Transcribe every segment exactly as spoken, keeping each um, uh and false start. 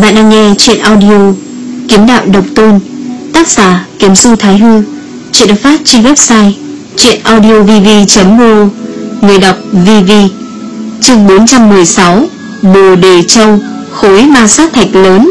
Bạn đang nghe truyện audio Kiếm Đạo Độc Tôn, tác giả Kiếm Du Thái Hư. Truyện được phát trên website truyện audio v v chấm o. Người đọc vê vê. Chương bốn trăm mười sáu, Bồ Đề Châu, khối ma sát thạch lớn.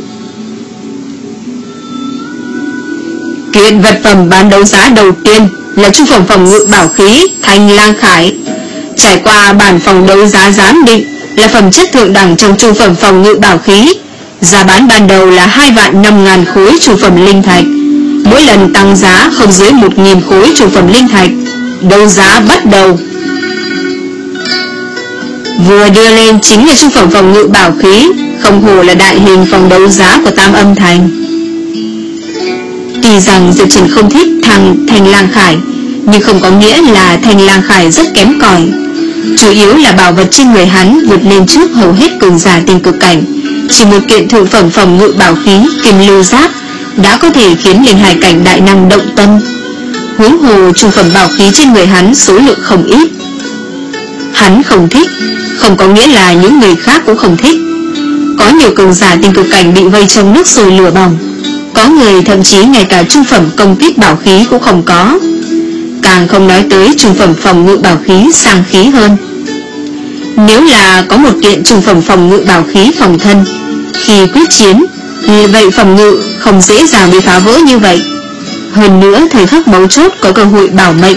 Kiện vật phẩm bán đấu giá đầu tiên là trung phẩm phòng ngự bảo khí Thanh Lang Khải. Trải qua bản phòng đấu giá giám định là phẩm chất thượng đẳng trong trung phẩm phòng ngự bảo khí. Giá bán ban đầu là hai vạn năm ngàn khối trung phẩm linh thạch, mỗi lần tăng giá không dưới một nghìn khối trung phẩm linh thạch. Đấu giá bắt đầu. Vừa đưa lên chính là trung phẩm phòng ngự bảo khí, không hổ là đại hình phòng đấu giá của Tam Âm Thành. Tuy rằng Diệp Trần không thích thằng Thanh Lang Khải, nhưng không có nghĩa là Thanh Lang Khải rất kém cỏi. Chủ yếu là bảo vật trên người hắn vượt lên trước hầu hết cường giả tinh cực cảnh. Chỉ một kiện thượng phẩm phòng ngự bảo khí Kim Lưu Giáp đã có thể khiến linh hải cảnh đại năng động tâm. Huống hồ trung phẩm bảo khí trên người hắn số lượng không ít. Hắn không thích không có nghĩa là những người khác cũng không thích. Có nhiều cường giả tinh cực cảnh bị vây trong nước sôi lửa bỏng, có người thậm chí ngay cả trung phẩm công kích bảo khí cũng không có, càng không nói tới trung phẩm phòng ngự bảo khí sang khí hơn. Nếu là có một kiện trung phẩm phòng ngự bảo khí phòng thân, khi quyết chiến, vậy phòng ngự không dễ dàng bị phá vỡ như vậy. Hơn nữa thời khắc mấu chốt có cơ hội bảo mệnh.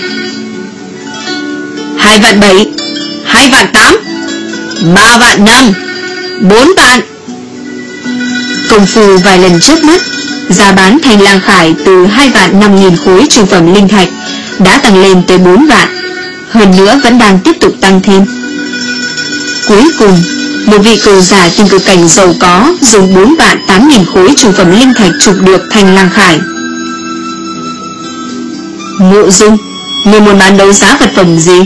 Hai vạn bảy, hai vạn tám, ba vạn năm, bốn vạn. Công phu vài lần trước mắt, giá bán Thanh Lang Khải từ hai vạn năm nghìn khối trung phẩm linh thạch đã tăng lên tới bốn vạn, hơn nữa vẫn đang tiếp tục tăng thêm. Cuối cùng, một vị cường giả tinh cực cảnh giàu có dùng bốn vạn tám nghìn khối trung phẩm linh thạch chụp được Thanh Lang Khải. Mộ Dung, người muốn bán đấu giá vật phẩm gì?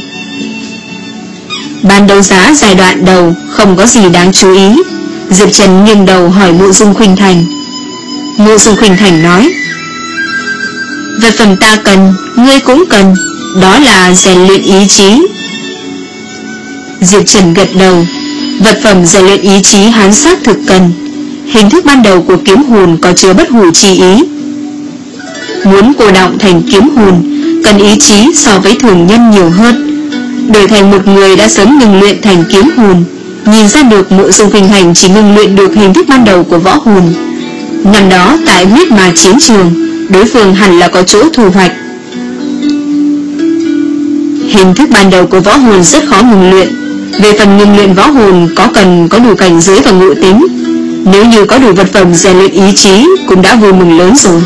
Bán đấu giá giai đoạn đầu không có gì đáng chú ý. Diệp Trần nghiêng đầu hỏi Mộ Dung Khuynh Thành. Mộ Dung Khuynh Thành nói: vật phẩm ta cần, ngươi cũng cần, đó là rèn luyện ý chí. Diệp Trần gật đầu. Vật phẩm rèn luyện ý chí hắn xác thực cần. Hình thức ban đầu của kiếm hồn có chứa bất hủ chi ý. Muốn cô động thành kiếm hồn cần ý chí so với thường nhân nhiều hơn. Đổi thành một người đã sớm ngừng luyện thành kiếm hồn, nhìn ra được Mộ Dung Khuynh Thành chỉ ngừng luyện được hình thức ban đầu của võ hồn. Năm đó tại huyết ma chiến trường, đối phương hẳn là có chỗ thu hoạch. Hình thức ban đầu của võ hồn rất khó ngừng luyện. Về phần ngừng luyện võ hồn có cần có đủ cảnh giới và ngộ tính. Nếu như có đủ vật phẩm rèn luyện ý chí cũng đã vui mừng lớn rồi.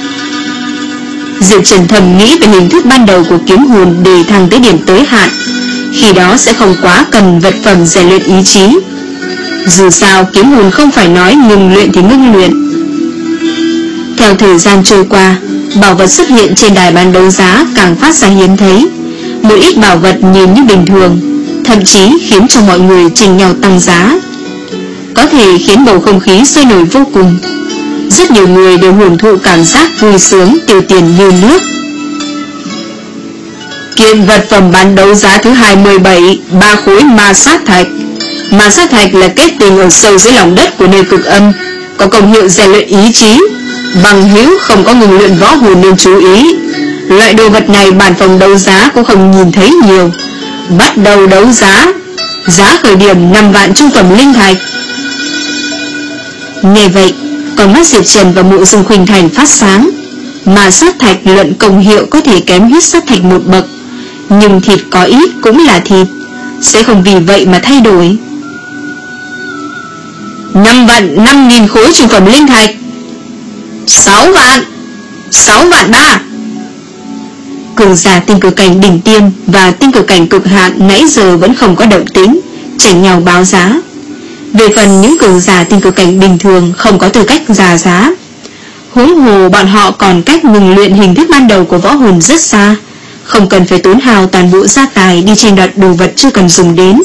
Diệp Trần thầm nghĩ về hình thức ban đầu của kiếm hồn để thăng tới điểm tới hạn, khi đó sẽ không quá cần vật phẩm rèn luyện ý chí. Dù sao kiếm hồn không phải nói ngừng luyện thì ngừng luyện. Theo thời gian trôi qua, bảo vật xuất hiện trên đài bán đấu giá càng phát ra hiếm thấy. Một ít bảo vật nhìn như bình thường, thậm chí khiến cho mọi người tranh nhau tăng giá, có thể khiến bầu không khí sôi nổi vô cùng. Rất nhiều người đều hưởng thụ cảm giác vui sướng tiêu tiền như nước. Kiện vật phẩm bán đấu giá thứ hai mươi bảy, ba khối ma sát thạch. Ma sát thạch là kết tinh ở sâu dưới lòng đất của nơi cực âm, có công hiệu rèn luyện ý chí. Bằng hữu không có ngừng luyện võ hồn nên chú ý. Loại đồ vật này bản phòng đấu giá cũng không nhìn thấy nhiều. Bắt đầu đấu giá. Giá khởi điểm năm vạn trung phẩm linh thạch. Nghe vậy, con mắt Diệp Trần và Mộ Dung Khuynh Thành phát sáng. Ma sát thạch luận công hiệu có thể kém huyết sát thạch một bậc, nhưng thịt có ít cũng là thịt, sẽ không vì vậy mà thay đổi. Năm vạn năm nghìn khối trung phẩm linh thạch. Sáu vạn. Sáu vạn ba. Cường giả tinh cực cảnh đỉnh tiêm và tinh cực cảnh cực hạn nãy giờ vẫn không có động tĩnh, chảnh nhau báo giá. Về phần những cường giả tinh cực cảnh bình thường không có tư cách ra giá. Huống hồ bọn họ còn cách ngừng luyện hình thức ban đầu của võ hồn rất xa, không cần phải tốn hào toàn bộ gia tài đi tranh đoạt đồ vật chưa cần dùng đến.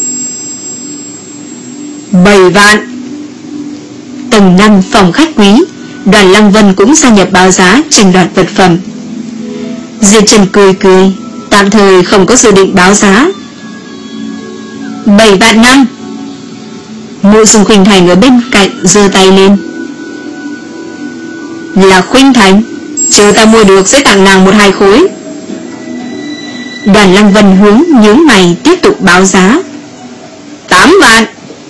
Bảy vạn. Tầng năm phòng khách quý, Đoàn Lăng Vân cũng gia nhập báo giá tranh đoạt vật phẩm. Diệp Trần cười cười, tạm thời không có dự định báo giá. Bảy vạn năm. Mộ Dung Khuynh Thành ở bên cạnh giơ tay lên. Là Khuynh Thành, chờ ta mua được sẽ tặng nàng một hai khối. Đoàn Lăng Vân hướng nhướng mày tiếp tục báo giá. Tám vạn.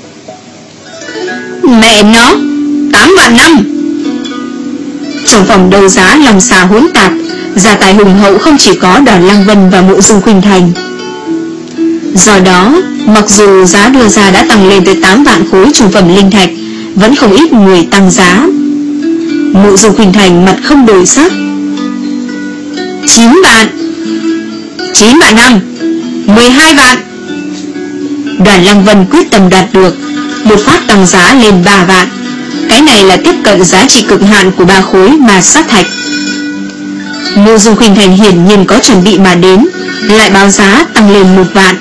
Mẹ nó, tám vạn năm. Trong phòng đấu giá lòng xà hỗn tạp, gia tài hùng hậu không chỉ có Đoàn Lăng Vân và Mộ Dung Khuynh Thành. Do đó, mặc dù giá đưa ra đã tăng lên tới tám vạn khối trung phẩm linh thạch, vẫn không ít người tăng giá. Mộ Dung Khuynh Thành mặt không đổi sắc. Chín vạn. Chín vạn năm. Mười hai vạn. Đoàn Lăng Vân quyết tâm đạt được, một phát tăng giá lên ba vạn. Cái này là tiếp cận giá trị cực hạn của ba khối ma sát thạch. Mộ Dung Khuynh Thành hiển nhiên có chuẩn bị mà đến, lại báo giá tăng lên một vạn.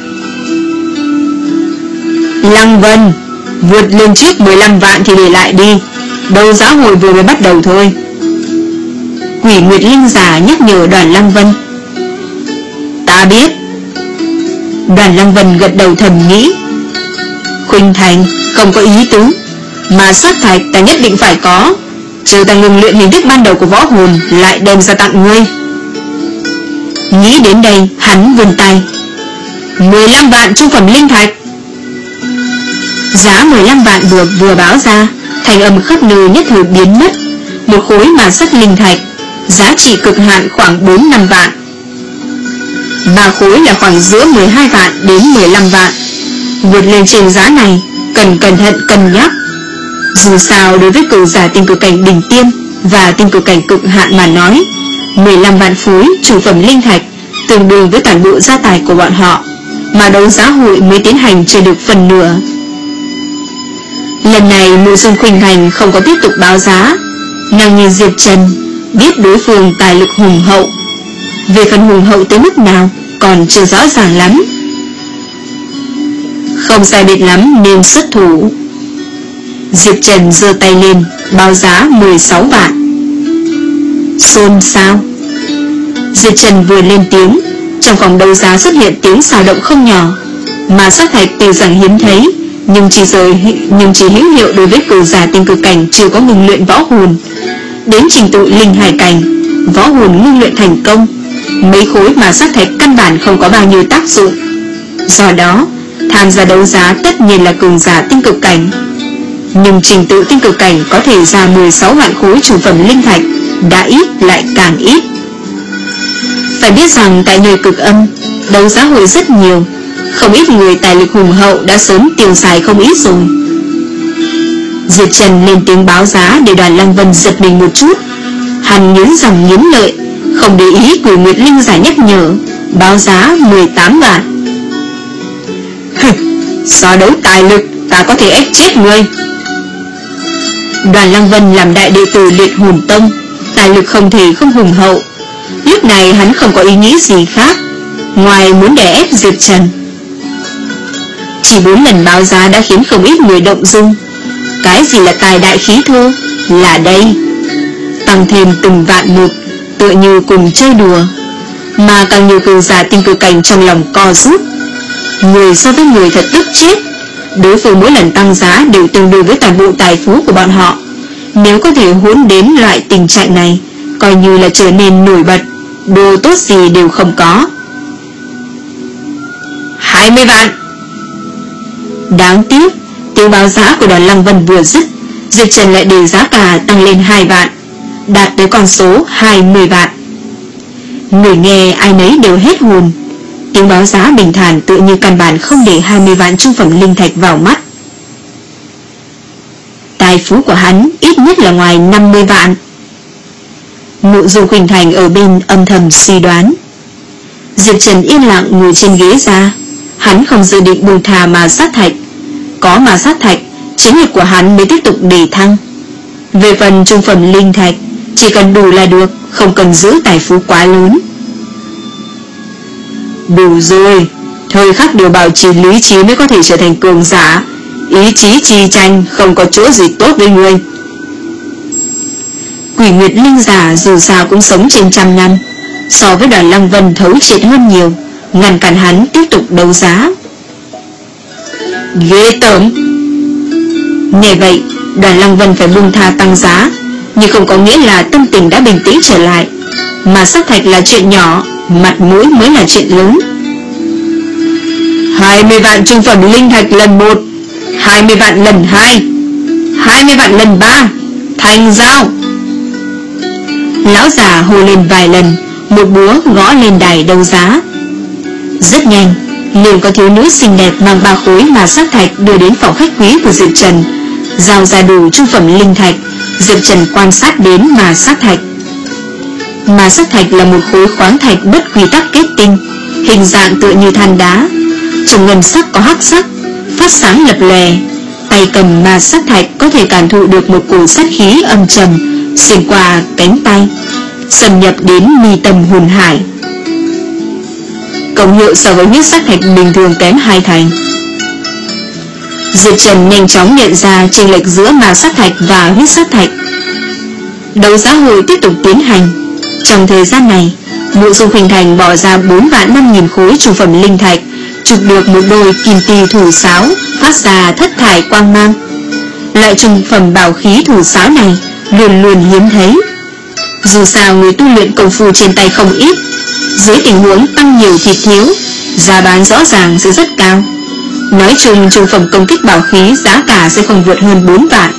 Lăng Vân, vượt lên trước mười lăm vạn thì để lại đi, đấu giá hội vừa mới bắt đầu thôi. Quỷ Nguyệt Linh giả nhắc nhở Đoàn Lăng Vân. Ta biết. Đoàn Lăng Vân gật đầu thầm nghĩ. Khuynh Thành không có ý tứ, mà sát thạch ta nhất định phải có, trừ ta ngừng luyện hình thức ban đầu của võ hồn lại đem ra tặng ngươi. Nghĩ đến đây, hắn vươn tay. Mười lăm vạn trung phẩm linh thạch. Giá mười lăm vạn vừa vừa báo ra, thành âm khắp nơi nhất thời biến mất. Một khối mà sắt linh thạch, giá trị cực hạn khoảng bốn năm vạn. Ba khối là khoảng giữa mười hai vạn đến mười lăm vạn. Vượt lên trên giá này, cần cẩn thận cân nhắc. Dù sao đối với cường giả tinh cực cảnh đỉnh tiêm và tinh cực cảnh cực hạn mà nói, mười lăm vạn khối trung phẩm linh thạch tương đương với toàn bộ gia tài của bọn họ, mà đấu giá hội mới tiến hành chưa được phần nửa. Lần này Mộ Dung Khuynh Thành không có tiếp tục báo giá. Nàng nhìn Diệp Trần, biết đối phương tài lực hùng hậu. Về phần hùng hậu tới mức nào còn chưa rõ ràng lắm. Không sai biệt lắm nên xuất thủ. Diệp Trần giơ tay lên, báo giá mười sáu vạn. Xôn xao. Diệp Trần vừa lên tiếng, trong phòng đấu giá xuất hiện tiếng xào động không nhỏ. Mà sát thạch tuy rằng hiếm thấy, nhưng chỉ rời nhưng chỉ hữu hiệu đối với cường giả tinh cực cảnh chưa có ngừng luyện võ hồn. Đến trình tự linh hải cảnh, võ hồn ngưng luyện thành công, mấy khối mà sát thạch căn bản không có bao nhiêu tác dụng. Do đó, tham gia đấu giá tất nhiên là cường giả tinh cực cảnh. Nhưng trình tự tinh cực cảnh có thể ra mười sáu vạn khối trung phẩm linh thạch, đã ít lại càng ít. Phải biết rằng tại nơi cực âm, đấu giá hội rất nhiều, không ít người tài lực hùng hậu đã sớm tiêu xài không ít rồi. Diệp Trần lên tiếng báo giá để Đoàn Lăng Vân giật mình một chút. Hắn nghiến răng nghiến lợi, không để ý Quỷ Nguyệt Linh giải nhắc nhở, báo giá mười tám vạn. So đấu tài lực, ta có thể ép chết ngươi. Đoàn Lăng Vân làm đại đệ tử Liệt Hồn Tông, tài lực không thể không hùng hậu. Lúc này hắn không có ý nghĩ gì khác ngoài muốn đè ép Diệp Trần. Chỉ bốn lần báo giá đã khiến không ít người động dung. Cái gì là tài đại khí thô? Là đây. Tăng thêm từng vạn một, tựa như cùng chơi đùa. Mà càng nhiều cường giả tinh cực cảnh trong lòng co rút. Người so với người thật tức chết. Đối phương mỗi lần tăng giá đều tương đương với toàn bộ tài phú của bọn họ. Nếu có thể hỗn đến loại tình trạng này, coi như là trở nên nổi bật, đồ tốt gì đều không có. Hai mươi vạn. Đáng tiếc, tiếng báo giá của Đoàn Lăng Vân vừa dứt, Diệp Trần lại đề giá cả tăng lên hai vạn, đạt tới con số hai mươi vạn. Người nghe ai nấy đều hết hồn. Tiếng báo giá bình thản tự như căn bản không để hai mươi vạn trung phẩm linh thạch vào mắt. Tài phú của hắn ít nhất là ngoài năm mươi vạn. Mộ Dung Khuynh Thành ở bên âm thầm suy đoán. Diệp Trần yên lặng ngồi trên ghế ra. Hắn không dự định buông thà mà sát thạch. Có mà sát thạch, chiến lược của hắn mới tiếp tục đề thăng. Về phần trung phẩm linh thạch, chỉ cần đủ là được, không cần giữ tài phú quá lớn. Đủ rồi, thời khắc đều bảo trì lý trí mới có thể trở thành cường giả. Ý chí chi tranh không có chỗ gì tốt với người. Quỷ Nguyệt Linh giả dù sao cũng sống trên trăm năm, so với Đoàn Lăng Vân thấu triệt hơn nhiều, ngăn cản hắn tiếp tục đấu giá. Ghê tởm. Nghe vậy, Đoàn Lăng Vân phải buông tha tăng giá. nhưng không có nghĩa là tâm tình đã bình tĩnh trở lại. Mà sắc thạch là chuyện nhỏ, mặt mũi mới là chuyện lớn. Hai mươi vạn trung phẩm linh thạch lần một, hai mươi vạn lần hai, hai mươi vạn lần ba, thành giao. Lão già hô lên vài lần, một búa gõ lên đài đấu giá. Rất nhanh, liền có thiếu nữ xinh đẹp mang ba khối mà sắc thạch đưa đến phòng khách quý của Diệp Trần, giao ra đủ trung phẩm linh thạch. Diệp Trần quan sát đến mà sắc thạch. Mà sắc thạch là một khối khoáng thạch bất quy tắc kết tinh, hình dạng tựa như than đá, trong ngân sắc có hắc sắc, phát sáng lập lòe. Tay cầm mà sắc thạch có thể cảm thụ được một cổ sát khí âm trầm xuyên qua cánh tay, xâm nhập đến mi tâm hồn hải. Công hiệu so với huyết sắc thạch bình thường kém hai thành. Diệp Trần nhanh chóng nhận ra chênh lệch giữa mà sắc thạch và huyết sắc thạch. Đấu giá hội tiếp tục tiến hành. Trong thời gian này, Mộ Dung Khuynh Thành bỏ ra bốn vạn năm nghìn khối trung phẩm linh thạch, chụp được một đôi kim tỳ thủ sáo phát ra thất thải quang mang. Loại trung phẩm bảo khí thủ sáo này luôn luôn hiếm thấy. Dù sao người tu luyện công phu trên tay không ít, dưới tình huống tăng nhiều thịt thiếu, giá bán rõ ràng sẽ rất cao. Nói chung trung phẩm công kích bảo khí giá cả sẽ không vượt hơn bốn vạn.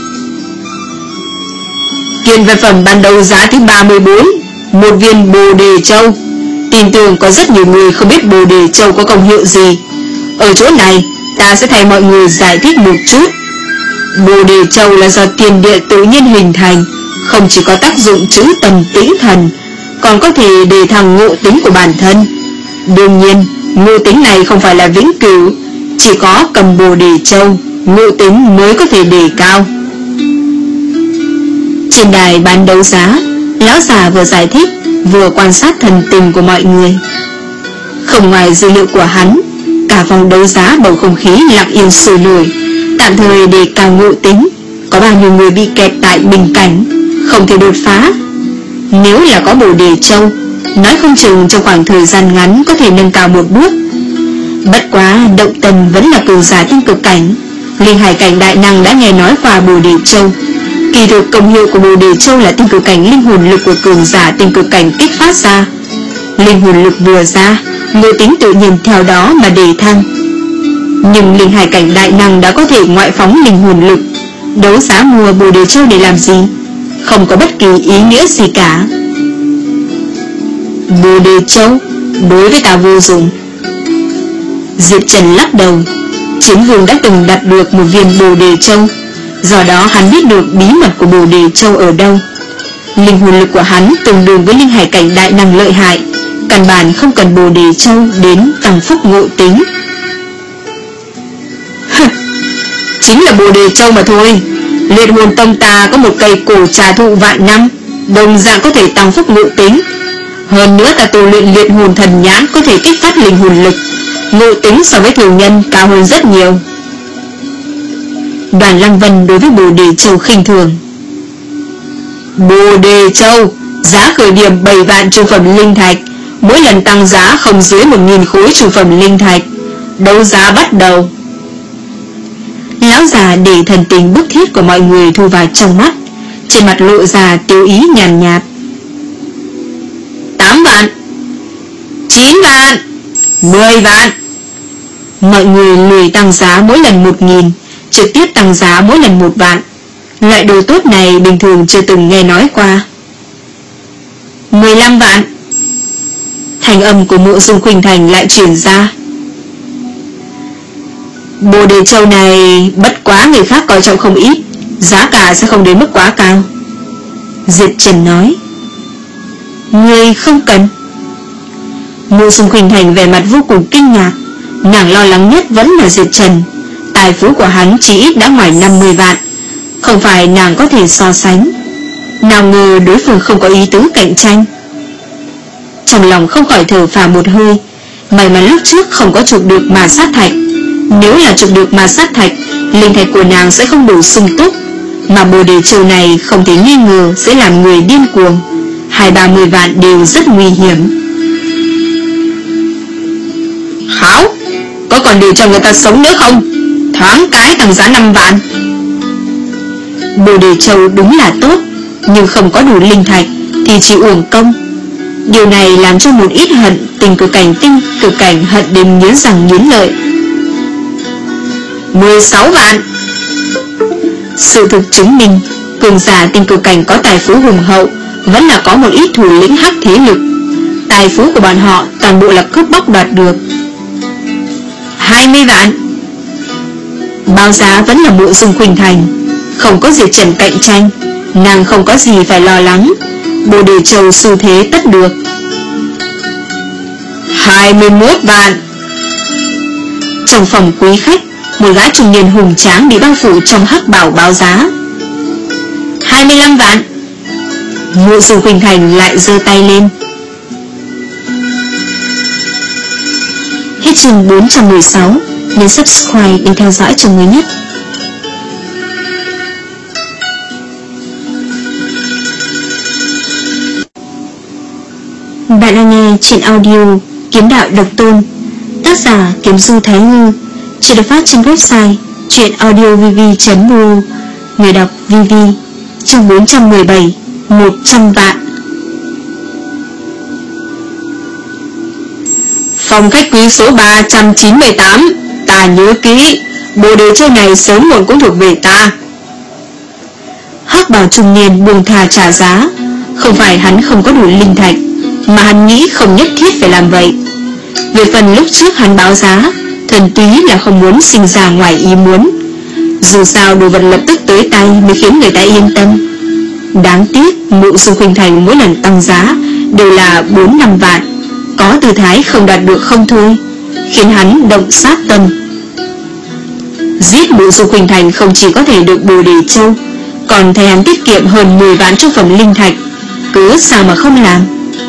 Kiện vật phẩm ban đầu giá thứ ba mươi bốn, một viên Bồ Đề Châu. Tin tưởng có rất nhiều người không biết Bồ Đề Châu có công hiệu gì. Ở chỗ này ta sẽ thay mọi người giải thích một chút. Bồ Đề Châu là do tiền địa tự nhiên hình thành, không chỉ có tác dụng trữ tâm tĩnh thần, còn có thể đề thăng ngộ tính của bản thân. Đương nhiên, ngộ tính này không phải là vĩnh cửu, chỉ có cầm Bồ Đề Châu, ngộ tính mới có thể đề cao. Trên đài bán đấu giá, lão già vừa giải thích, vừa quan sát thần tình của mọi người. Không ngoài dữ liệu của hắn, cả phòng đấu giá bầu không khí lặng yên sôi nổi, tạm thời đề cao ngộ tính. Có bao nhiêu người bị kẹt tại bình cảnh, không thể đột phá. Nếu là có Bồ Đề Châu, nói không chừng trong khoảng thời gian ngắn có thể nâng cao một bước. Bất quá Động Tần vẫn là cường giả thiên cực cảnh. Linh hải cảnh đại năng đã nghe nói qua Bồ Đề Châu. Kỳ thực công hiệu của Bồ Đề Châu là tinh cực cảnh linh hồn lực của cường giả tinh cực cảnh kích phát ra. Linh hồn lực vừa ra, ngộ tính tự nhiên theo đó mà đề thăng. Nhưng linh hải cảnh đại năng đã có thể ngoại phóng linh hồn lực, đấu giá mua Bồ Đề Châu để làm gì? Không có bất kỳ ý nghĩa gì cả. Bồ Đề Châu đối với ta vô dụng. Diệp Trần lắc đầu. Chiến vương đã từng đạt được một viên Bồ Đề Châu, do đó hắn biết được bí mật của Bồ Đề Châu ở đâu. Linh hồn lực của hắn tương đương với linh hải cảnh đại năng lợi hại, căn bản không cần Bồ Đề Châu đến tăng phúc ngộ tính. Chính là Bồ Đề Châu mà thôi. Liệt hồn tông ta có một cây cổ trà thụ vạn năm, đồng dạng có thể tăng phúc ngộ tính. Hơn nữa ta tu luyện liệt hồn thần nhãn có thể kích phát linh hồn lực, ngộ tính so với thường nhân cao hơn rất nhiều. Đoàn Lăng Vân đối với Bồ Đề Châu khinh thường. Bồ Đề Châu giá khởi điểm bảy vạn trung phẩm linh thạch, mỗi lần tăng giá không dưới một nghìn khối trung phẩm linh thạch. Đấu giá bắt đầu. Lão già để thần tình bức thiết của mọi người thu vào trong mắt, trên mặt lộ ra tiêu ý nhàn nhạt. Tám vạn, chín vạn, mười vạn. Mọi người lười tăng giá mỗi lần một nghìn, trực tiếp tăng giá mỗi lần một vạn. Loại đồ tốt này bình thường chưa từng nghe nói qua. Mười lăm vạn. Thành âm của Mộ Dung Khuynh Thành lại truyền ra. Bồ Đề Châu này bất quá người khác coi trọng không ít, giá cả sẽ không đến mức quá cao. Diệp Trần nói. Người không cần. Mộ Dung Khuynh Thành vẻ mặt vô cùng kinh ngạc. Nàng lo lắng nhất vẫn là Diệp Trần. Tài phú của hắn chỉ ít đã ngoài năm mươi vạn, không phải nàng có thể so sánh. Nào ngờ đối phương không có ý tứ cạnh tranh. Trong lòng không khỏi thở phào một hơi. May mà lúc trước không có chụp được mà sát thạch. Nếu là chụp được mà sát thạch, linh thạch của nàng sẽ không đủ sung túc. Mà Bồ Đề Châu này không thể nghi ngờ sẽ làm người điên cuồng. Hai ba mươi vạn đều rất nguy hiểm. Hảo, có còn điều cho người ta sống nữa không? Thoáng cái tăng giá năm vạn. Bồ Đề Châu đúng là tốt, nhưng không có đủ linh thạch thì chỉ uổng công. Điều này làm cho một ít hận tình cực cảnh tinh cực cảnh hận đến nghiến răng nghiến lợi. mười sáu vạn. Sự thực chứng minh cường giả tinh cực cảnh có tài phú hùng hậu vẫn là có một ít thủ lĩnh hắc thế lực. Tài phú của bọn họ toàn bộ là cướp bóc đoạt được. hai mươi vạn. Báo giá vẫn là Mộ Dung Khuynh Thành. Không có Diệp Trần cạnh tranh, nàng không có gì phải lo lắng. Bồ Đề Châu xu thế tất được. hai mươi mốt vạn. Trong phòng quý khách, một gã trung niên hùng tráng bị bao phủ trong hắc bảo báo giá. hai mươi lăm vạn. Mộ Dung Khuynh Thành lại giơ tay lên. Hết chương bốn trăm mười sáu. Nhấn subscribe để theo dõi chương mới nhất. Bạn đang nghe truyện audio Kiếm Đạo Độc Tôn, tác giả Kiếm Du Thái Ngư, chuyện được phát trên website truyện audio v v chấm b o. Người đọc vê vê. Chương bốn trăm mười bảy. một trăm vạn. Phòng khách quý số ba trăm chín mươi tám. Ta nhớ kỹ, Bồ Đề Châu này sớm muộn cũng thuộc về ta. Hắc bào trung niên buông thà trả giá. Không phải hắn không có đủ linh thạch, mà hắn nghĩ không nhất thiết phải làm vậy. Về phần lúc trước hắn báo giá, thuần túy là không muốn sinh ra ngoài ý muốn. Dù sao đồ vật lập tức tới tay mới khiến người ta yên tâm. Đáng tiếc Mộ Dung Khuynh Thành mỗi lần tăng giá đều là bốn năm vạn, có tư thái không đạt được không thôi, khiến hắn động sát tâm. Giết Mộ Dung Khuynh Thành không chỉ có thể được Bồ Đề Châu, còn thấy hắn tiết kiệm hơn mười vạn trong phẩm linh thạch, cứ sao mà không làm.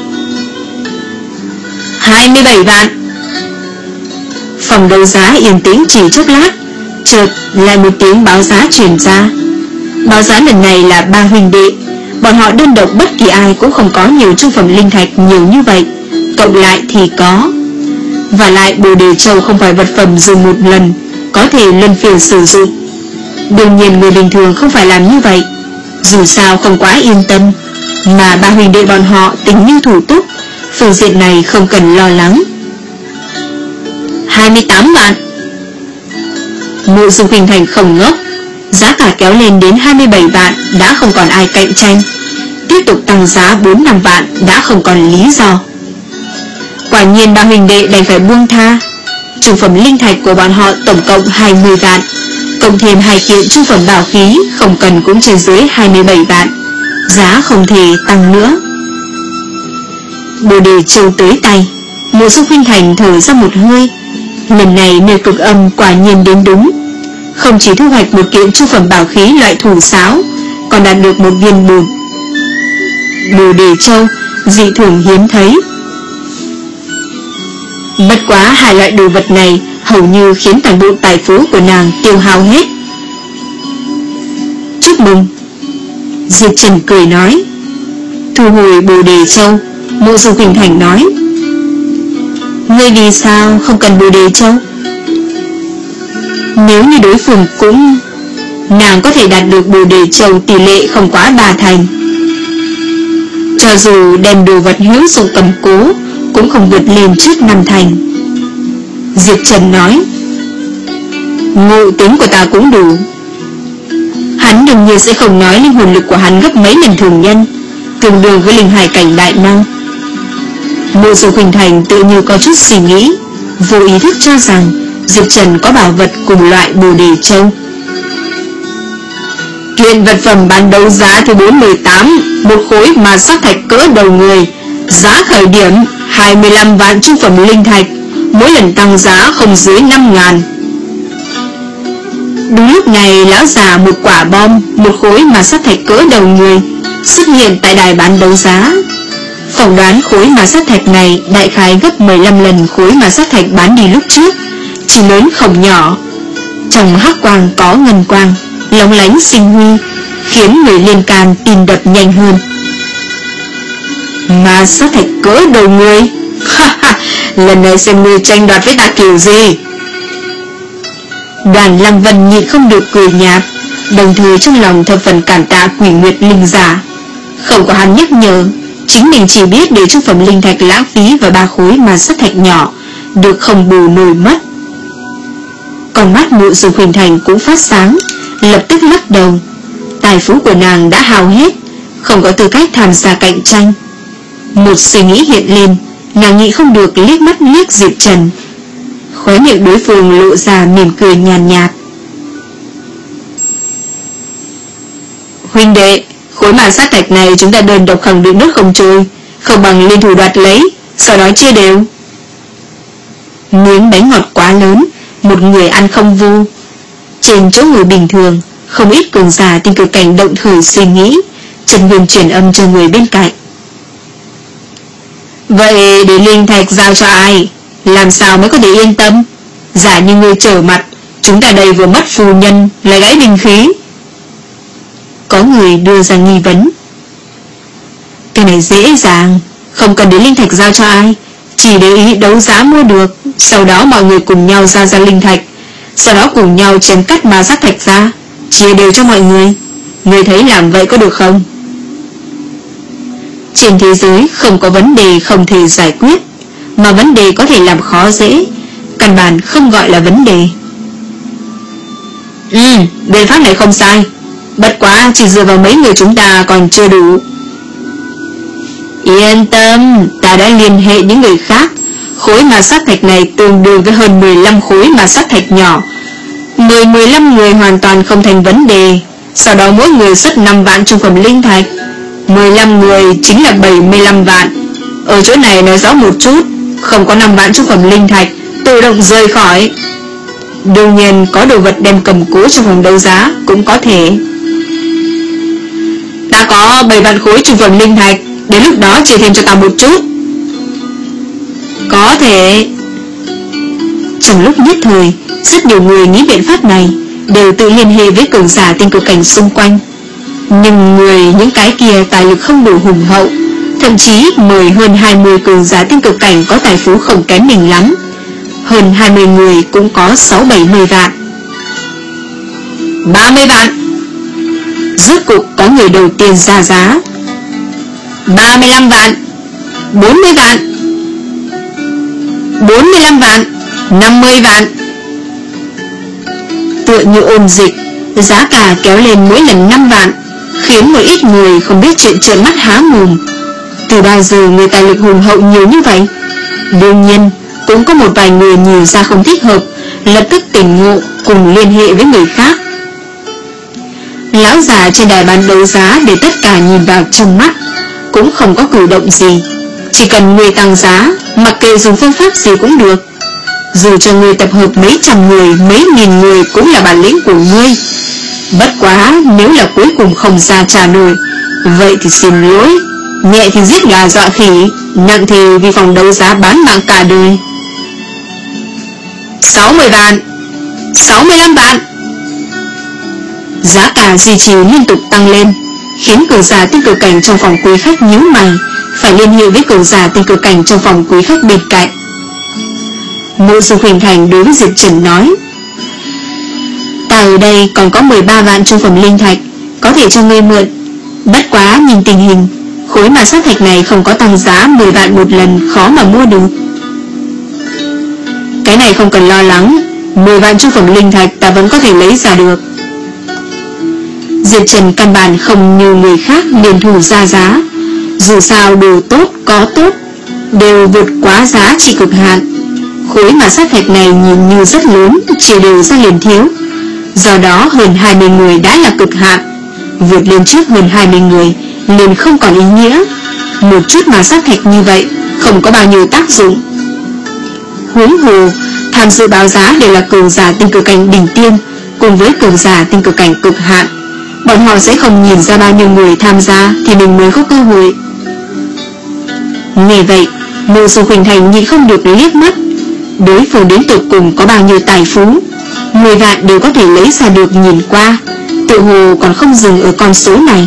hai mươi bảy vạn. Phòng đấu giá yên tĩnh chỉ chốc lát, chợt lại một tiếng báo giá truyền ra. Báo giá lần này là ba huynh đệ. Bọn họ đơn độc bất kỳ ai cũng không có nhiều trung phẩm linh thạch nhiều như vậy, cộng lại thì có. Và lại Bồ Đề Châu không phải vật phẩm dùng một lần, có thể luân phiên sử dụng. Đương nhiên người bình thường không phải làm như vậy, dù sao không quá yên tâm. Mà ba huynh đệ bọn họ tình như thủ túc, phương diện này không cần lo lắng. hai mươi tám vạn. Mộ Dung Khuynh Thành không ngốc, giá cả kéo lên đến hai mươi bảy vạn đã không còn ai cạnh tranh, tiếp tục tăng giá bốn năm vạn đã không còn lý do. Quả nhiên ba huynh đệ đành phải buông tha. Trung phẩm linh thạch của bọn họ tổng cộng hai mươi vạn, cộng thêm hai kiện trung phẩm bảo khí không cần cũng trên dưới hai mươi bảy vạn, giá không thể tăng nữa. Bồ Đề Châu tới tay, Mộ Dung Khuynh Thành thở ra một hơi. Lần này nơi cực âm quả nhiên đến đúng, không chỉ thu hoạch một kiện trung phẩm bảo khí loại thủ sáo, còn đạt được một viên bùn. Bồ Đề Châu dị thường hiếm thấy. Bất quá hai loại đồ vật này hầu như khiến toàn bộ tài phú của nàng tiêu hao hết. Chúc mừng. Diệp Trần cười nói. Thu hồi Bồ Đề Châu, Mộ Dung Khuynh Thành nói, ngươi vì sao không cần Bồ Đề Châu? Nếu như đối phương cũng, nàng có thể đạt được Bồ Đề Châu tỷ lệ không quá ba thành. Cho dù đem đồ vật hữu dụng cầm cố cũng không vượt lên trước năm thành. Diệp Trần nói, ngộ tính của ta cũng đủ. Hắn đương nhiên sẽ không nói linh hồn lực của hắn gấp mấy lần thường nhân, tương đương với linh hải cảnh đại năng. Mộ Dung Khuynh Thành tự như có chút suy nghĩ, vô ý thức cho rằng Diệp Trần có bảo vật cùng loại Bồ Đề Châu. Kiện vật phẩm bán đấu giá thứ bốn mươi tám, một khối mà sắc thạch cỡ đầu người, giá khởi điểm hai mươi lăm vạn trung phẩm linh thạch, mỗi lần tăng giá không dưới năm ngàn. Đúng lúc này, lão già một quả bom, một khối mà sắc thạch cỡ đầu người xuất hiện tại đài bán đấu giá. Phỏng đoán khối mà sát thạch này đại khái gấp mười lăm lần khối mà sát thạch bán đi lúc trước, chỉ lớn không nhỏ. Trong hắc quang có ngân quang, lóng lánh sinh huy, khiến người liên can tim đập nhanh hơn. Mà sát thạch cỡ đầu người, ha ha, lần này xem ngươi tranh đoạt với ta kiểu gì. Đoàn Lăng Vân nhịn không được cười nhạt, đồng thời trong lòng thập phần cảm tạ Quỷ Nguyệt Linh giả. Không có hắn nhắc nhở, chính mình chỉ biết để trung phẩm linh thạch lãng phí vào ba khối mà sắt thạch nhỏ, được không bù nổi mất. Còn mắt Mộ Dung Khuynh Thành cũng phát sáng, lập tức lắc đầu. Tài phú của nàng đã hao hết, không có tư cách tham gia cạnh tranh. Một suy nghĩ hiện lên, nàng nghĩ không được liếc mắt liếc Diệp Trần. Khóe miệng đối phương lộ ra mỉm cười nhàn nhạt, nhạt. Huynh đệ, khối màn sát thạch này chúng ta đơn độc khẳng định nước không trôi, không bằng liên thủ đoạt lấy, sau đó chia đều. Miếng bánh ngọt quá lớn, một người ăn không vô. Trên chỗ ngồi bình thường, không ít cường giả tinh cực cảnh động thời suy nghĩ, Trần Nguyên truyền âm cho người bên cạnh. Vậy để linh thạch giao cho ai? Làm sao mới có thể yên tâm? Giả như ngươi trở mặt, chúng ta đây vừa mất phu nhân, lại gãy binh khí. Có người đưa ra nghi vấn. Cái này dễ dàng, không cần đến linh thạch giao cho ai, chỉ để ý đấu giá mua được, sau đó mọi người cùng nhau giao ra linh thạch, sau đó cùng nhau chém cắt ma sát thạch ra, chia đều cho mọi người. Ngươi thấy làm vậy có được không? Trên thế giới không có vấn đề không thể giải quyết, mà vấn đề có thể làm khó dễ, căn bản không gọi là vấn đề. Ừ, biện pháp này không sai, bất quá chỉ dựa vào mấy người chúng ta còn chưa đủ. Yên tâm, ta đã liên hệ những người khác. Khối ma sát thạch này tương đương với hơn mười lăm khối ma sát thạch nhỏ, mười mười lăm người hoàn toàn không thành vấn đề. Sau đó mỗi người xuất năm vạn trung phẩm linh thạch, mười lăm người chính là bảy mươi lăm vạn. Ở chỗ này nói rõ một chút, không có năm vạn trung phẩm linh thạch tự động rời khỏi. Đương nhiên có đồ vật đem cầm cố trong phòng đấu giá cũng có thể. Ta có bảy vạn khối trung phẩm linh thạch, đến lúc đó chia thêm cho ta một chút. Có thể. Trong lúc nhất thời, rất nhiều người nghĩ biện pháp này đều tự liên hệ với cường giả tinh cực cảnh xung quanh. Nhưng người những cái kia tài lực không đủ hùng hậu, thậm chí mời hơn hai mươi cường giả tinh cực cảnh có tài phú không kém mình lắm. Hơn hai mươi người cũng có sáu bảy mươi vạn. Ba mươi vạn. Rốt cục có người đầu tiên ra giá. Ba mươi lăm vạn. Bốn mươi vạn. Bốn mươi lăm vạn. Năm mươi vạn. Tựa như ôn dịch, giá cả kéo lên mỗi lần năm vạn, khiến một ít người không biết chuyện trợn mắt há mồm. Từ bao giờ người tài lực hùng hậu nhiều như vậy? Đương nhiên cũng có một vài người nhìn ra không thích hợp, lập tức tỉnh ngộ cùng liên hệ với người khác. Lão già trên đài bán đấu giá để tất cả nhìn vào trong mắt, cũng không có cử động gì. Chỉ cần người tăng giá, mặc kệ dùng phương pháp gì cũng được. Dù cho người tập hợp mấy trăm người, mấy nghìn người cũng là bản lĩnh của ngươi. Bất quá nếu là cuối cùng không ra trả nổi, vậy thì xin lỗi. Nhẹ thì giết gà dọa khỉ, nặng thì vì phòng đấu giá bán mạng cả đời. Sáu mươi vạn. Sáu mươi lăm vạn. Giá cả duy trì liên tục tăng lên, khiến cường giả tinh cực cảnh trong phòng quý khách nhíu mày, phải liên hệ với cường giả tinh cực cảnh trong phòng quý khách bên cạnh. Mộ Dung Khuynh Thành đối với Diệp Trần nói: Ta ở đây còn có mười ba vạn trung phẩm linh thạch, có thể cho ngươi mượn. Bất quá nhìn tình hình, khối ma sát thạch này không có tăng giá mười vạn một lần, khó mà mua được. Cái này không cần lo lắng, mười vạn trung phẩm linh thạch ta vẫn có thể lấy ra được. Diệp Trần căn bản không như người khác liền thủ ra giá. Dù sao đồ tốt có tốt, đều vượt quá giá trị cực hạn. Khối ma sát thạch này nhìn như rất lớn, chỉ đều ra liền thiếu. Do đó hơn hai mươi người đã là cực hạn, vượt lên trước hơn hai mươi người liền không còn ý nghĩa. Một chút ma sát thạch như vậy không có bao nhiêu tác dụng. Huống hồ tham dự báo giá đều là cường giả tinh cực cảnh đỉnh tiên cùng với cường giả tinh cực cảnh cực hạn, bọn họ sẽ không nhìn ra bao nhiêu người tham gia thì mình mới có cơ hội. Nghe vậy, Mộ Dung Khuynh Thành nhịn không được liếc mắt. Đối phương đến tột cùng có bao nhiêu tài phú, mười vạn đều có thể lấy ra được, nhìn qua tự hồ còn không dừng ở con số này.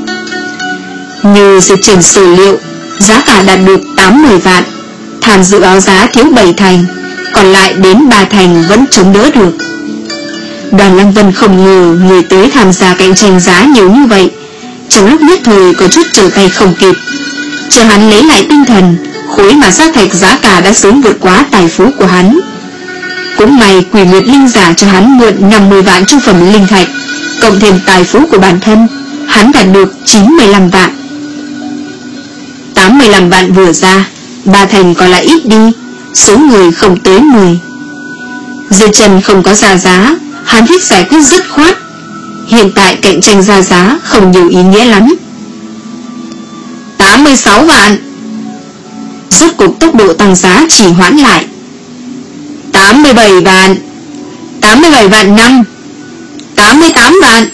Như Diệp Trần sở liệu, giá cả đạt được tám mươi vạn, tham dự báo giá thiếu bảy thành, còn lại đến ba thành vẫn chống đỡ được. Đoàn Lăng Vân không ngờ người tới tham gia cạnh tranh giá nhiều như vậy, trong lúc nhất thời có chút trở tay không kịp. Chờ hắn lấy lại tinh thần, khối mà sát thạch giá cả đã sớm vượt quá tài phú của hắn. Cũng may Quỷ Nguyệt Linh giả cho hắn mượn năm mươi vạn trung phẩm linh thạch, cộng thêm tài phú của bản thân, hắn đạt được chín mươi lăm vạn. tám mươi lăm vạn vừa ra, Ba Thành còn lại ít đi, số người không tới mười. Diệp Trần không có ra giá, hắn thích giải quyết dứt khoát. Hiện tại cạnh tranh ra giá không nhiều ý nghĩa lắm. tám mươi sáu vạn. Rốt cục tốc độ tăng giá chỉ hoãn lại. tám mươi bảy vạn. tám mươi bảy vạn năm. tám mươi tám vạn.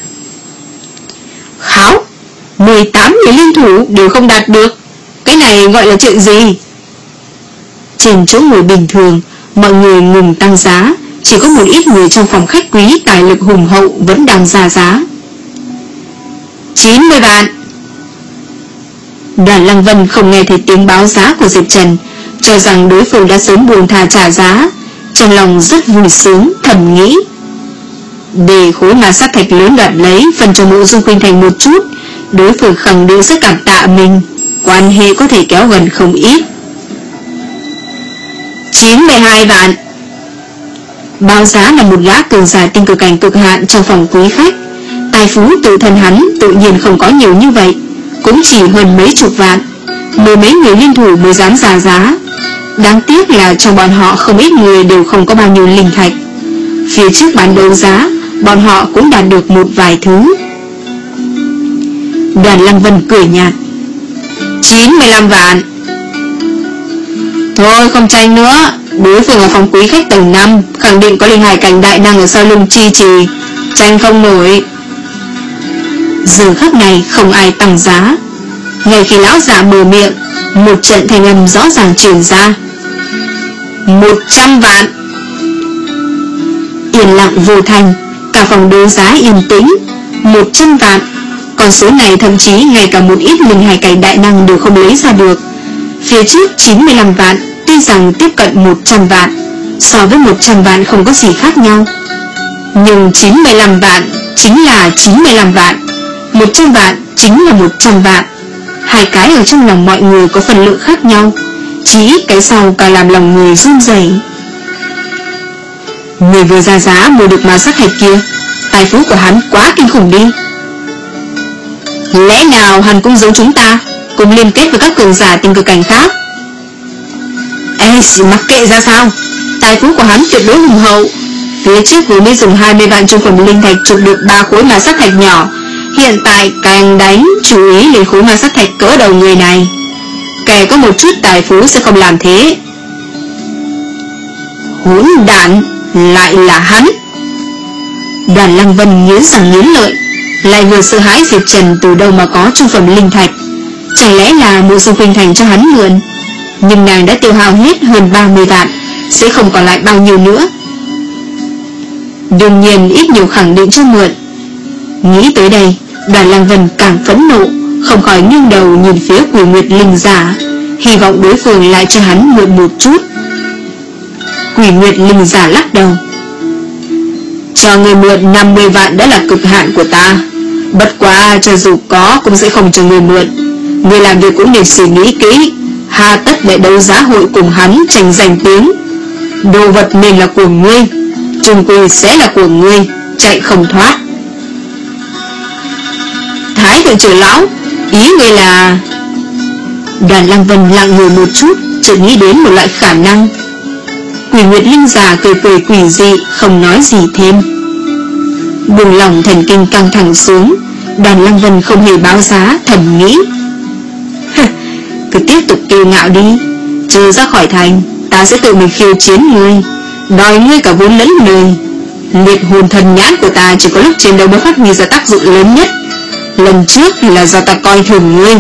Kháo, mười tám người liên thủ đều không đạt được. Cái này gọi là chuyện gì? Trên chỗ ngồi bình thường, mọi người ngừng tăng giá, chỉ có một ít người trong phòng khách quý tài lực hùng hậu vẫn đang ra giá. chín mươi vạn. Đoàn Lăng Vân không nghe thấy tiếng báo giá của Diệp Trần, cho rằng đối phương đã sớm buông thà trả giá, trong lòng rất vui sướng, thầm nghĩ: để khối ma sát thạch lớn đoạt lấy, phần cho Mộ Dung Khuynh Thành một chút, đối phương khẳng định rất cảm tạ mình, quan hệ có thể kéo gần không ít. chín mươi hai vạn. Báo giá là một gã cường giả tinh cực cảnh cực hạn trong phòng quý khách. Tài phú tự thân hắn tự nhiên không có nhiều như vậy, cũng chỉ hơn mấy chục vạn. Mười mấy người liên thủ mới dám ra giá. Đáng tiếc là trong bọn họ không ít người đều không có bao nhiêu linh thạch. Phía trước bán đấu giá, bọn họ cũng đạt được một vài thứ. Đoàn Lăng Vân cười nhạt: chín mươi lăm vạn. Thôi không tranh nữa, đối phương ở phòng quý khách tầng năm, khẳng định có linh hải cảnh đại năng ở sau lưng chi trì, tranh không nổi. Giờ khắc này không ai tăng giá. Ngay khi lão giả mở miệng, một trận thanh âm rõ ràng truyền ra: một trăm vạn. Yên lặng vô thành, cả phòng đấu giá yên tĩnh. Một trăm vạn. Con số này thậm chí ngay cả một ít linh hải cảnh đại năng đều không lấy ra được. Phía trước chín mươi lăm vạn tuy rằng tiếp cận một trăm vạn, so với một trăm vạn không có gì khác nhau, nhưng chín mươi lăm vạn chính là chín mươi lăm vạn, một trăm vạn chính là một trăm vạn. Hai cái ở trong lòng mọi người có phần lượng khác nhau, chỉ ít cái sau càng làm lòng người run rẩy. Người vừa ra giá mua được ma sát thạch kia, tài phú của hắn quá kinh khủng đi. Lẽ nào hắn cũng giống chúng ta, cùng liên kết với các cường giả tinh cực cảnh khác? Ê, mặc kệ ra sao, tài phú của hắn tuyệt đối hùng hậu. Phía trước vừa mới dùng hai mươi vạn trung phẩm linh thạch chụp được ba khối ma sát thạch nhỏ, hiện tại càng đánh chú ý lên khối ma sát thạch cỡ đầu người này. Kẻ có một chút tài phú sẽ không làm thế. Hỗn đản, lại là hắn. Đoàn Lăng Vân nghiến răng nghiến lợi, lại vừa sợ hãi Diệp Trần từ đâu mà có trung phẩm linh thạch. Chẳng lẽ là Mộ Dung Khuynh Thành cho hắn mượn? Nhưng nàng đã tiêu hao hết hơn ba mươi vạn, sẽ không còn lại bao nhiêu nữa. Đương nhiên ít nhiều khẳng định cho mượn. Nghĩ tới đây, Đoàn Lăng Vân càng phẫn nộ, không khỏi nghiêng đầu nhìn phía Quỷ Nguyệt Linh giả, hy vọng đối phương lại cho hắn mượn một chút. Quỷ Nguyệt Linh giả lắc đầu: cho người mượn năm mươi vạn đã là cực hạn của ta, bất quá cho dù có cũng sẽ không cho người mượn. Người làm việc cũng nên suy nghĩ kỹ, hà tất để đấu giá hội cùng hắn tranh giành tiếng. Đồ vật nên là của ngươi, chung quy sẽ là của ngươi, chạy không thoát. Thái thượng trưởng lão, ý ngươi là... Đoàn Lăng Vân lặng người một chút, chợt nghĩ đến một loại khả năng. Quỷ Nguyệt Linh giả cười cười quỷ dị, không nói gì thêm. Buông lòng thần kinh căng thẳng xuống, Đoàn Lăng Vân không hề báo giá, thầm nghĩ: cứ tiếp tục kiêu ngạo đi, chưa ra khỏi thành, ta sẽ tự mình khiêu chiến ngươi, đòi ngươi cả vốn lẫn lời. Liệt hồn thần nhãn của ta chỉ có lúc chiến đấu mới phát huy ra tác dụng lớn nhất. Lần trước là do ta coi thường ngươi.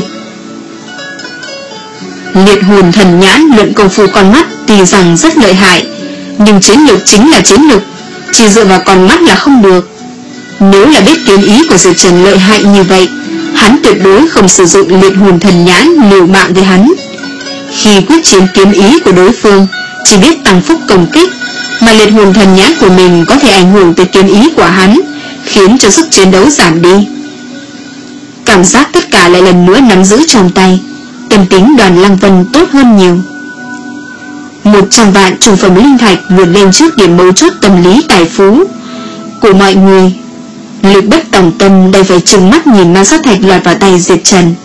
Liệt hồn thần nhãn luận công phu con mắt tuy rằng rất lợi hại, nhưng chiến lược chính là chiến lược, chỉ dựa vào con mắt là không được. Nếu là biết kiếm ý của Diệp Trần lợi hại như vậy, hắn tuyệt đối không sử dụng liệt hồn thần nhãn liều mạng với hắn. Khi quyết chiến kiếm ý của đối phương chỉ biết tăng phúc công kích, mà liệt hồn thần nhãn của mình có thể ảnh hưởng tới kiếm ý của hắn, khiến cho sức chiến đấu giảm đi. Cảm giác tất cả lại lần nữa nắm giữ trong tay. Tâm tính Đoàn Lăng Vân tốt hơn nhiều. Một trăm vạn trùng phẩm linh thạch vượt lên trước điểm mấu chốt tâm lý tài phú của mọi người. Lực bất tòng tâm đây phải trừng mắt nhìn ma sát thạch lọt vào tay Diệp Trần.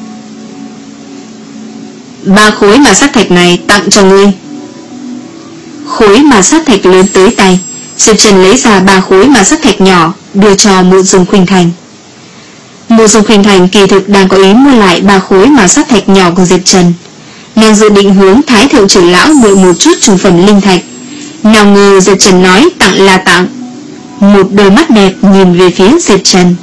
Ba khối ma sát thạch này tặng cho ngươi. Khối ma sát thạch lớn tới tay, Diệp Trần lấy ra ba khối ma sát thạch nhỏ đưa cho Mộ Dung Khuynh Thành. Mộ Dung Khuynh Thành kỳ thực đang có ý mua lại ba khối ma sát thạch nhỏ của Diệp Trần. Nàng dự định hướng Thái Thượng trưởng lão mượn một chút trung phẩm linh thạch. Nào ngờ Diệp Trần nói tặng là tặng. Một đôi mắt đẹp nhìn về phía Diệp Trần.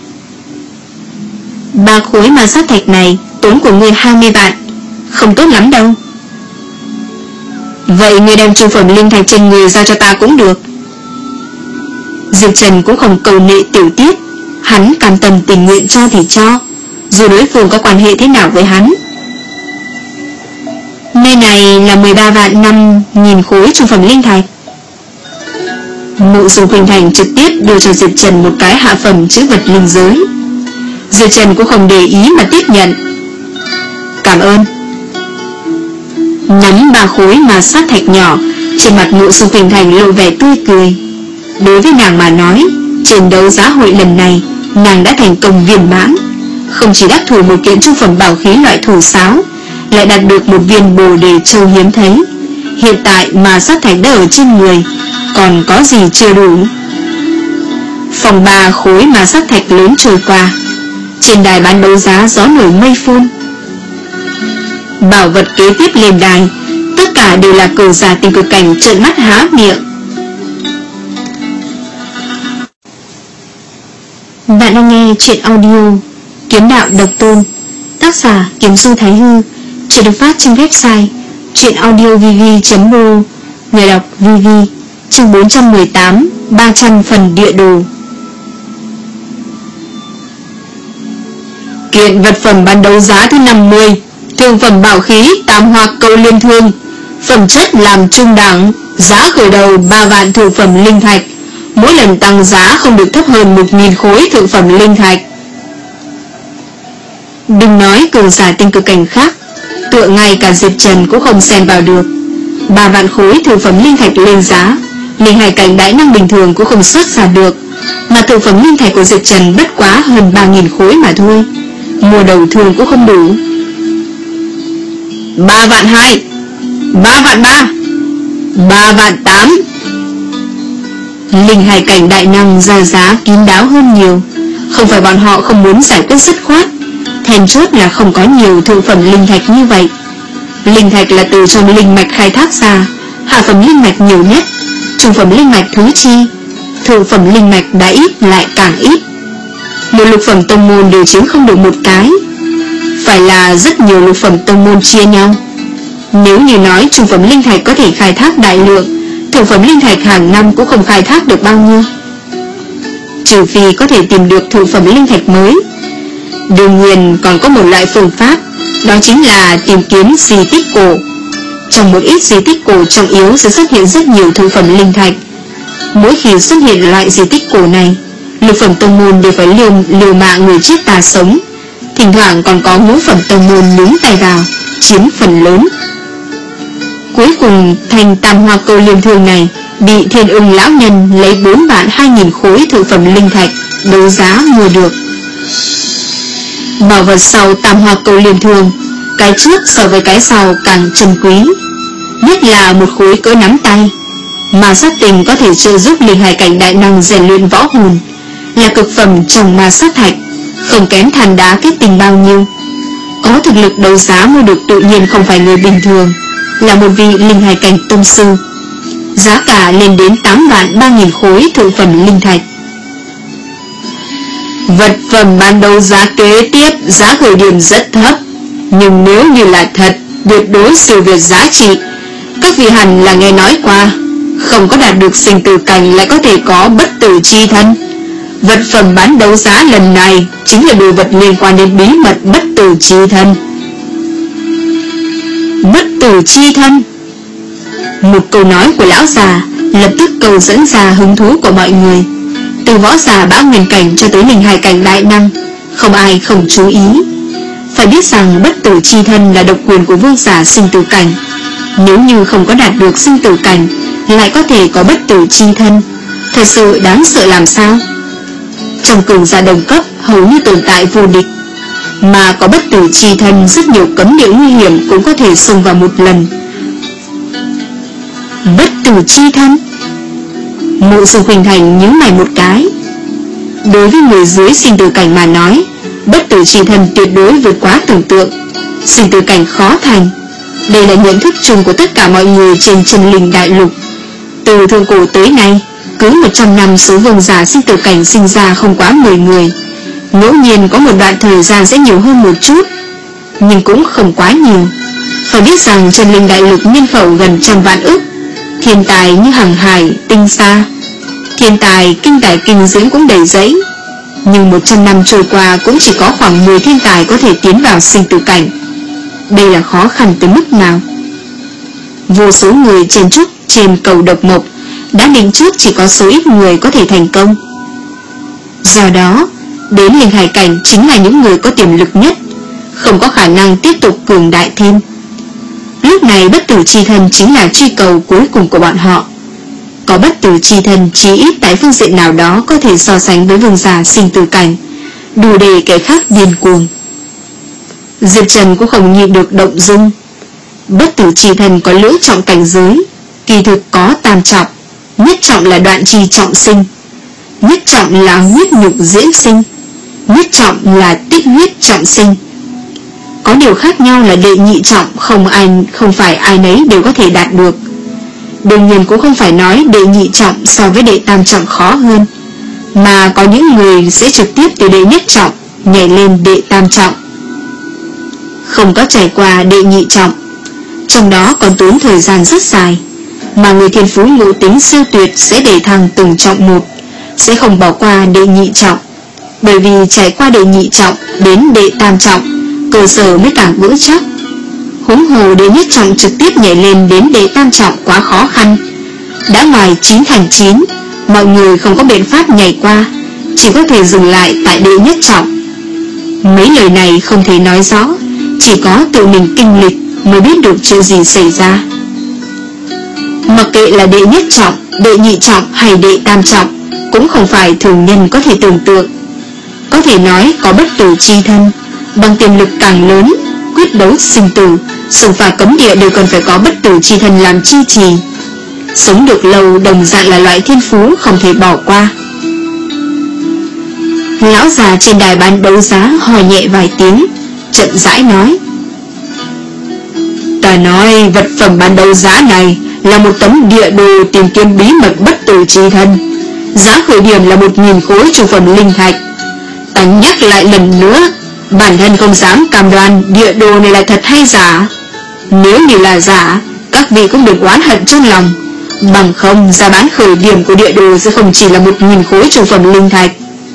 Ba khối ma sát thạch này tốn của ngươi hai mươi vạn, không tốt lắm đâu. Vậy ngươi đem trung phẩm linh thạch trên người giao cho ta cũng được. Diệp Trần cũng không cầu nệ tiểu tiết, hắn cam tâm tình nguyện cho thì cho, dù đối phương có quan hệ thế nào với hắn. Nơi này là mười ba vạn năm nghìn khối trung phẩm linh thạch. Mộ Dung Khuynh Thành trực tiếp đưa cho Diệp Trần một cái hạ phẩm chữ vật linh giới. Diệp Trần cũng không để ý mà tiếp nhận. Cảm ơn. Nắm ba khối ma sát thạch nhỏ, trên mặt Mộ Dung Khuynh Thành lộ vẻ tươi cười. Đối với nàng mà nói, trên đấu giá hội lần này nàng đã thành công viên mãn. Không chỉ đắc thủ một kiện trung phẩm bảo khí loại thổ sáo, lại đạt được một viên bồ đề châu hiếm thấy. Hiện tại mà sát thạch đã ở trên người, còn có gì chưa đủ. Phòng ba khối mà sát thạch lớn trôi qua. Trên đài bán đấu giá gió nổi mây phun. Bảo vật kế tiếp lên đài, tất cả đều là cường giả tình cực cảnh trợn mắt há miệng. Bạn đang nghe chuyện audio Kiếm Đạo Độc Tôn, tác giả Kiếm Du Thái Hư. Chuyện được phát trên website chuyenaudiovv chấm ro. Người đọc vê vê. Chương bốn trăm mười tám, ba trăm phần địa đồ. Kiện vật phẩm bán đấu giá thứ năm mươi, thương phẩm bảo khí Tam Hoa Câu Liên Thương, phẩm chất làm trung đẳng, giá khởi đầu ba vạn thượng phẩm linh thạch, mỗi lần tăng giá không được thấp hơn một nghìn khối thượng phẩm linh thạch. Đừng nói cường giả tinh cực cảnh khác, tựa ngay cả Diệp Trần cũng không xen vào được. Ba vạn khối thượng phẩm linh thạch lên giá, linh hải cảnh đại năng bình thường cũng không xuất ra được, mà thượng phẩm linh thạch của Diệp Trần bất quá hơn ba nghìn khối mà thôi, mua đầu thường cũng không đủ. Ba vạn hai, ba vạn ba, ba vạn tám. Linh hải cảnh đại năng ra giá kín đáo hơn nhiều. Không phải bọn họ không muốn giải quyết dứt khoát, then chốt là không có nhiều thượng phẩm linh thạch như vậy. Linh thạch là từ trong linh mạch khai thác ra, hạ phẩm linh mạch nhiều nhất, trung phẩm linh mạch thứ chi, thượng phẩm linh mạch đã ít lại càng ít. Một lục phẩm tông môn đều chiếm không được một cái, phải là rất nhiều lục phẩm tông môn chia nhau. Nếu như nói trung phẩm linh thạch có thể khai thác đại lượng, thượng phẩm linh thạch hàng năm cũng không khai thác được bao nhiêu, trừ phi có thể tìm được thượng phẩm linh thạch mới. Đương nhiên còn có một loại phương pháp, đó chính là tìm kiếm di tích cổ. Trong một ít di tích cổ trọng yếu sẽ xuất hiện rất nhiều thượng phẩm linh thạch. Mỗi khi xuất hiện loại di tích cổ này, lục phẩm tông môn đều phải liều, liều mạng người chết ta sống. Thỉnh thoảng còn có ngũ phẩm tông môn nhúng tay vào, chiếm phần lớn. Cuối cùng thành Tam Hoa Câu Liên Thương này bị Thiên Ưng lão nhân lấy bốn vạn hai nghìn khối thượng phẩm linh thạch đấu giá mua được. Bảo vật sau Tam Hoa Câu Liên Thương, cái trước so với cái sau càng trân quý, nhất là một khối cỡ nắm tay. Ma sát tình có thể trợ giúp linh hải cảnh đại năng rèn luyện võ hồn, là cực phẩm trong ma sát thạch, không kém than đá kết tinh bao nhiêu. Có thực lực đấu giá mua được tự nhiên không phải người bình thường, là một vị linh hải cảnh tông sư. Giá cả lên đến tám vạn ba nghìn khối thượng phẩm linh thạch. Vật phẩm bán đấu giá kế tiếp giá khởi điểm rất thấp, nhưng nếu như là thật, tuyệt đối siêu việt giá trị. Các vị hẳn là nghe nói qua, không có đạt được sinh tử cảnh lại có thể có bất tử chi thân. Vật phẩm bán đấu giá lần này chính là đồ vật liên quan đến bí mật bất tử chi thân. Bất tử chi thân. Một câu nói của lão già lập tức cầu dẫn ra hứng thú của mọi người. Từ võ giả bão nguyên cảnh cho tới linh hải cảnh đại năng, không ai không chú ý. Phải biết rằng bất tử chi thân là độc quyền của vương giả sinh tử cảnh. Nếu như không có đạt được sinh tử cảnh, lại có thể có bất tử chi thân, thật sự đáng sợ làm sao. Trong cường giả đồng cấp hầu như tồn tại vô địch, mà có bất tử chi thân, rất nhiều cấm địa nguy hiểm cũng có thể xông vào một lần. Bất tử chi thân? Mộ Dung Khuynh Thành nhíu mày một cái. Đối với người dưới sinh tử cảnh mà nói, bất tử chi thân tuyệt đối vượt quá tưởng tượng. Sinh tử cảnh khó thành. Đây là nhận thức chung của tất cả mọi người trên chân linh đại lục. Từ thượng cổ tới nay, cứ một trăm năm số vương giả sinh tử cảnh sinh ra không quá mười người. Ngẫu nhiên có một đoạn thời gian sẽ nhiều hơn một chút, nhưng cũng không quá nhiều. Phải biết rằng chân linh đại lục nhân khẩu gần trăm vạn ức, thiên tài như Hằng Hải, Tinh Sa, thiên tài, kinh tài, kinh diễm cũng đầy giấy. Nhưng một trăm năm trôi qua cũng chỉ có khoảng mười thiên tài có thể tiến vào sinh tử cảnh. Đây là khó khăn tới mức nào? Vô số người chen chúc trên cầu độc mộc đã định trước chỉ có số ít người có thể thành công. Do đó, đến linh hải cảnh chính là những người có tiềm lực nhất, không có khả năng tiếp tục cường đại thêm. Lúc này bất tử chi thân chính là truy cầu cuối cùng của bọn họ. Có bất tử chi thân chí ít tại phương diện nào đó có thể so sánh với vương giả sinh tử cảnh, đủ để kẻ khác điên cuồng. Diệp Trần cũng không nhịn được động dung. Bất tử chi thân có lưỡng trọng cảnh giới, kỳ thực có tam trọng. Nhất trọng là đoạn chi trọng sinh, nhất trọng là huyết nhục diễn sinh, nhất trọng là tích huyết trọng sinh. Có điều khác nhau là đệ nhị trọng không ai không phải ai nấy đều có thể đạt được. Đương nhiên cũng không phải nói đệ nhị trọng so với đệ tam trọng khó hơn, mà có những người sẽ trực tiếp từ đệ nhất trọng nhảy lên đệ tam trọng. Không có trải qua đệ nhị trọng, trong đó còn tốn thời gian rất dài, mà người thiên phú ngộ tính siêu tuyệt sẽ để thăng từng trọng một, sẽ không bỏ qua đệ nhị trọng. Bởi vì trải qua đệ nhị trọng đến đệ tam trọng, cơ sở mới càng vững chắc. Huống hồ đệ nhất trọng trực tiếp nhảy lên đến đệ tam trọng quá khó khăn. Đã ngoài chín thành chín, mọi người không có biện pháp nhảy qua, chỉ có thể dừng lại tại đệ nhất trọng. Mấy lời này không thể nói rõ, chỉ có tự mình kinh lịch mới biết được chuyện gì xảy ra. Mặc kệ là đệ nhất trọng, đệ nhị trọng hay đệ tam trọng, cũng không phải thường nhân có thể tưởng tượng. Có thể nói có bất tử chi thân, bằng tiềm lực càng lớn, quyết đấu sinh tử, xông pha cấm địa đều cần phải có bất tử chi thân làm chi trì. Sống được lâu đồng dạng là loại thiên phú không thể bỏ qua. Lão già trên đài bán đấu giá hò nhẹ vài tiếng, chậm rãi nói: Ta nói vật phẩm bán đấu giá này là một tấm địa đồ tìm kiếm bí mật bất tử chi thân. Giá khởi điểm là một nghìn khối trung phẩm linh thạch. Ta nhắc lại lần nữa, bản thân không dám cam đoan địa đồ này là thật hay giả. Nếu như là giả, các vị cũng đừng oán hận trong lòng. Bằng không, giá bán khởi điểm của địa đồ sẽ không chỉ là một nghìn khối trung phẩm linh thạch.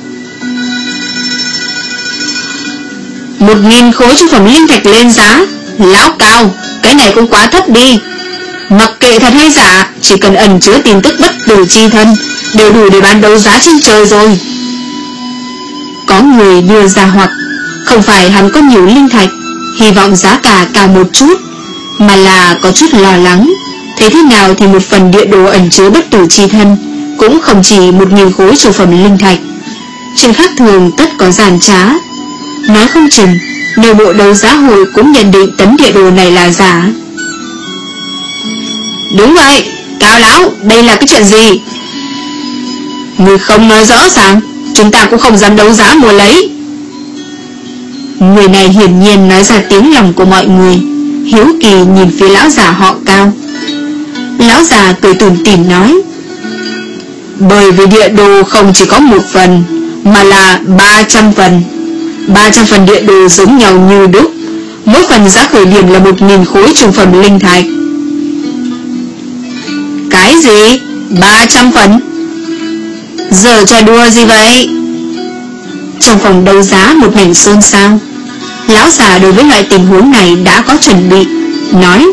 Một nghìn khối trung phẩm linh thạch lên giá? Lão Cao, cái này cũng quá thấp đi. Mặc kệ thật hay giả, chỉ cần ẩn chứa tin tức bất tử chi thân đều đủ để bán đấu giá trên trời rồi. Có người đưa ra hoặc không phải hắn có nhiều linh thạch, hy vọng giá cả cao một chút, mà là có chút lo lắng. Thế thế nào thì một phần địa đồ ẩn chứa bất tử chi thân cũng không chỉ một nghìn khối trung phẩm linh thạch. Chuyện khác thường tất có giàn trá. Nói không chừng nội bộ đấu giá hội cũng nhận định tấm địa đồ này là giả. Đúng vậy, Cao lão, đây là cái chuyện gì? Người không nói rõ ràng, chúng ta cũng không dám đấu giá mua lấy. Người này hiển nhiên nói ra tiếng lòng của mọi người, hiếu kỳ nhìn phía lão già họ Cao. Lão già cười tủm tỉm nói: Bởi vì địa đồ không chỉ có một phần, mà là ba trăm phần. ba trăm phần địa đồ giống nhau như đúc, mỗi phần giá khởi điểm là một nghìn khối trung phẩm linh thạch. Cái gì? ba trăm phần? Giờ trò đùa gì vậy? Trong phòng đấu giá một mảnh xôn xao. Lão già đối với loại tình huống này đã có chuẩn bị, nói: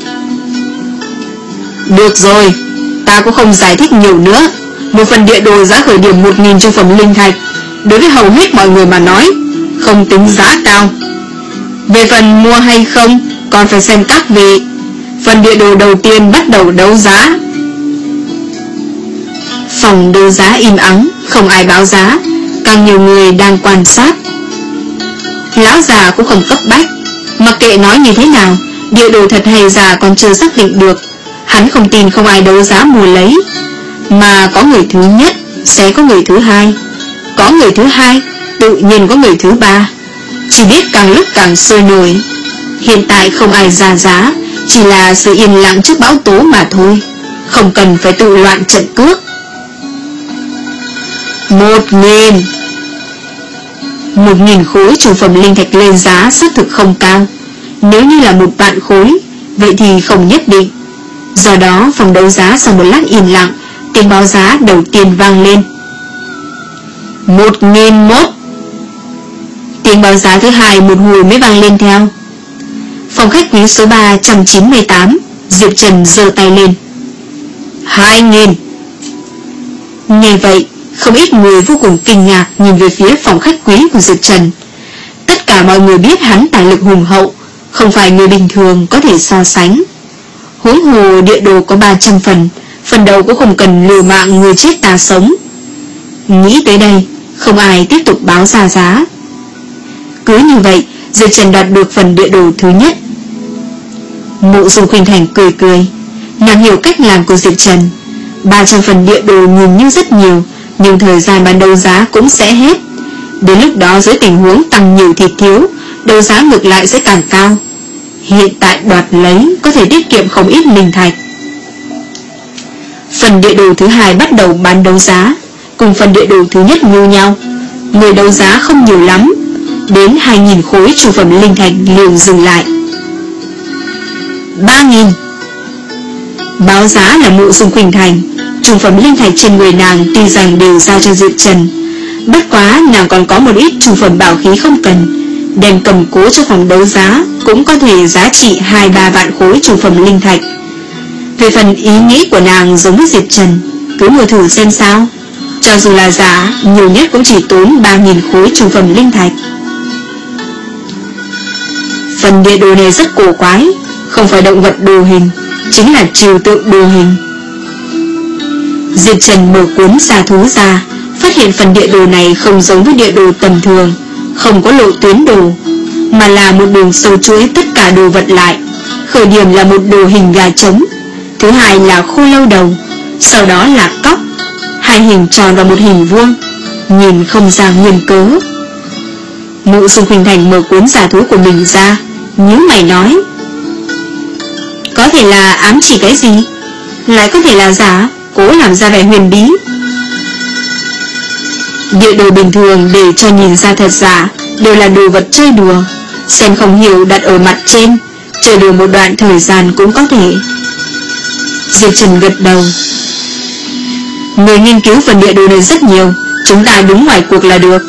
Được rồi, ta cũng không giải thích nhiều nữa. Một phần địa đồ giá khởi điểm một nghìn trung phẩm linh thạch, đối với hầu hết mọi người mà nói không tính giá cao. Về phần mua hay không, còn phải xem các vị. Phần địa đồ đầu tiên bắt đầu đấu giá. Phòng đấu giá im ắng, không ai báo giá, càng nhiều người đang quan sát. Lão già cũng không cấp bách, mặc kệ nói như thế nào, địa đồ thật hay giả còn chưa xác định được. Hắn không tin không ai đấu giá mua lấy, mà có người thứ nhất sẽ có người thứ hai, có người thứ hai tự nhiên có người thứ ba. Chỉ biết càng lúc càng sôi nổi. Hiện tại không ai ra giá, chỉ là sự yên lặng trước bão tố mà thôi, không cần phải tự loạn trận cước. Một nghìn Một nghìn khối chủ phẩm linh thạch lên giá xác thực không cao. Nếu như là một vạn khối, vậy thì không nhất định. Do đó phòng đấu giá sau một lát yên lặng, tiếng báo giá đầu tiên vang lên. Một nghìn mốt. Tiếng báo giá thứ hai một hồi mới vang lên theo. Phòng khách quý số ba trăm chín mươi tám, Diệp Trần giơ tay lên. Hai nghìn. Nghe vậy, không ít người vô cùng kinh ngạc nhìn về phía phòng khách quý của Diệp Trần. Tất cả mọi người biết hắn tài lực hùng hậu, không phải người bình thường có thể so sánh. Huống hồ địa đồ có ba trăm phần, phần đầu cũng không cần liều mạng người chết ta sống. Nghĩ tới đây, không ai tiếp tục báo ra giá. Cứ như vậy, Diệp Trần đoạt được phần địa đồ thứ nhất. Mộ Dung Khuynh Thành cười cười, nàng hiểu cách làm của Diệp Trần. ba trăm phần địa đồ nhìn như rất nhiều, nhưng thời gian bán đấu giá cũng sẽ hết. Đến lúc đó dưới tình huống tăng nhiều thịt thiếu, đấu giá ngược lại sẽ càng cao. Hiện tại đoạt lấy có thể tiết kiệm không ít linh thạch. Phần địa đồ thứ hai bắt đầu bán đấu giá, cùng phần địa đồ thứ nhất như nhau. Người đấu giá không nhiều lắm, đến hai nghìn khối chủ phẩm linh thạch liền dừng lại. Ba nghìn. Báo giá là Mộ Dung Khuynh Thành. Chủ phẩm linh thạch trên người nàng tuy rằng đều giao cho Diệp Trần, bất quá nàng còn có một ít chủ phẩm bảo khí không cần, đem cầm cố cho phòng đấu giá cũng có thể giá trị hai ba vạn khối chủ phẩm linh thạch. Về phần ý nghĩ của nàng giống với Diệp Trần, cứ mua thử xem sao. Cho dù là giá, nhiều nhất cũng chỉ tốn ba nghìn khối chủ phẩm linh thạch. Phần địa đồ này rất cổ quái, không phải động vật đồ hình, chính là trừu tượng đồ hình. Diệp Trần mở cuốn xà thú ra, phát hiện phần địa đồ này không giống với địa đồ tầm thường, không có lộ tuyến đồ, mà là một đường sâu chuỗi tất cả đồ vật lại. Khởi điểm là một đồ hình gà trống, thứ hai là khô lâu đầu, sau đó là cóc, hai hình tròn và một hình vuông, nhìn không ra nguyên cớ. Mộ Dung Khuynh Thành mở cuốn giả thú của mình ra, nhíu mày nói: có thể là ám chỉ cái gì, lại có thể là giả, cố làm ra vẻ huyền bí. Địa đồ bình thường để cho nhìn ra thật giả đều là đồ vật chơi đùa, xem không hiểu đặt ở mặt trên, chơi đùa một đoạn thời gian cũng có thể. Diệp Trần gật đầu. Người nghiên cứu phần địa đồ này rất nhiều, chúng ta đứng ngoài cuộc là được.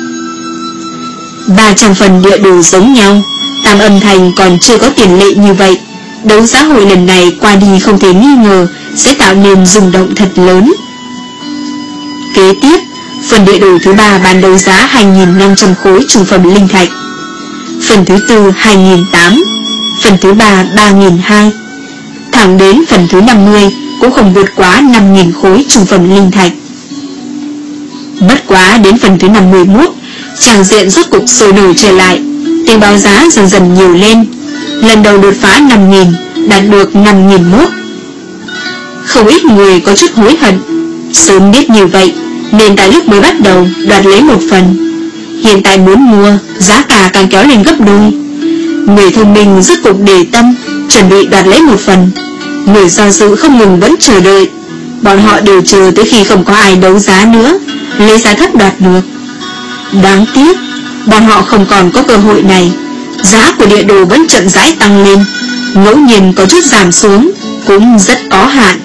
Ba trăm phần địa đồ giống nhau, Tam Âm Thành còn chưa có tiền lệ như vậy. Đấu giá hội lần này qua đi không thể nghi ngờ sẽ tạo nên rung động thật lớn. Kế tiếp, phần địa đồ thứ ba bán đấu giá hai nghìn năm trăm khối trung phẩm linh thạch, phần thứ tư hai nghìn tám trăm, phần thứ ba ba nghìn hai trăm, thẳng đến phần thứ năm mươi cũng không vượt quá năm nghìn khối trung phẩm linh thạch. Bất quá đến phần thứ năm mươi mốt, tràng diện rốt cục sôi nổi trở lại, tiếng báo giá dần dần nhiều lên. Lần đầu đột phá năm nghìn, đạt được năm nghìn mốt. Không ít người có chút hối hận, sớm biết như vậy nên tại lúc mới bắt đầu đoạt lấy một phần. Hiện tại muốn mua, giá cả càng kéo lên gấp đôi. Người thông minh rốt cục để tâm, chuẩn bị đoạt lấy một phần. Người do dự không ngừng vẫn chờ đợi. Bọn họ đều chờ tới khi không có ai đấu giá nữa, lấy giá thấp đoạt được. Đáng tiếc, bọn họ không còn có cơ hội này. Giá của địa đồ vẫn chậm rãi tăng lên, ngẫu nhiên có chút giảm xuống, cũng rất có hạn.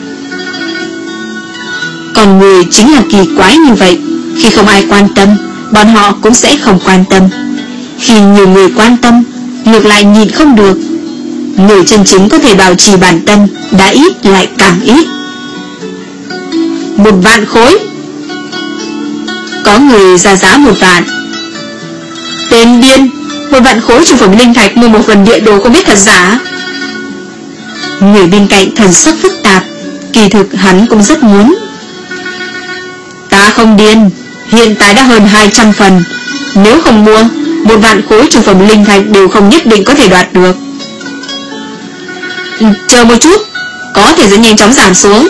Còn người chính là kỳ quái như vậy, khi không ai quan tâm, bọn họ cũng sẽ không quan tâm. Khi nhiều người quan tâm, ngược lại nhìn không được. Người chân chính có thể bảo trì bản tâm đã ít lại càng ít. Một vạn khối. Có người ra giá một vạn. Tên điên, một vạn khối trùng phẩm linh thạch mua một phần địa đồ không biết thật giả. Người bên cạnh thần sắc phức tạp, kỳ thực hắn cũng rất muốn. Ta không điên, hiện tại đã hơn hai trăm phần. Nếu không mua, một vạn khối trùng phẩm linh thạch đều không nhất định có thể đoạt được. Chờ một chút, có thể sẽ nhanh chóng giảm xuống.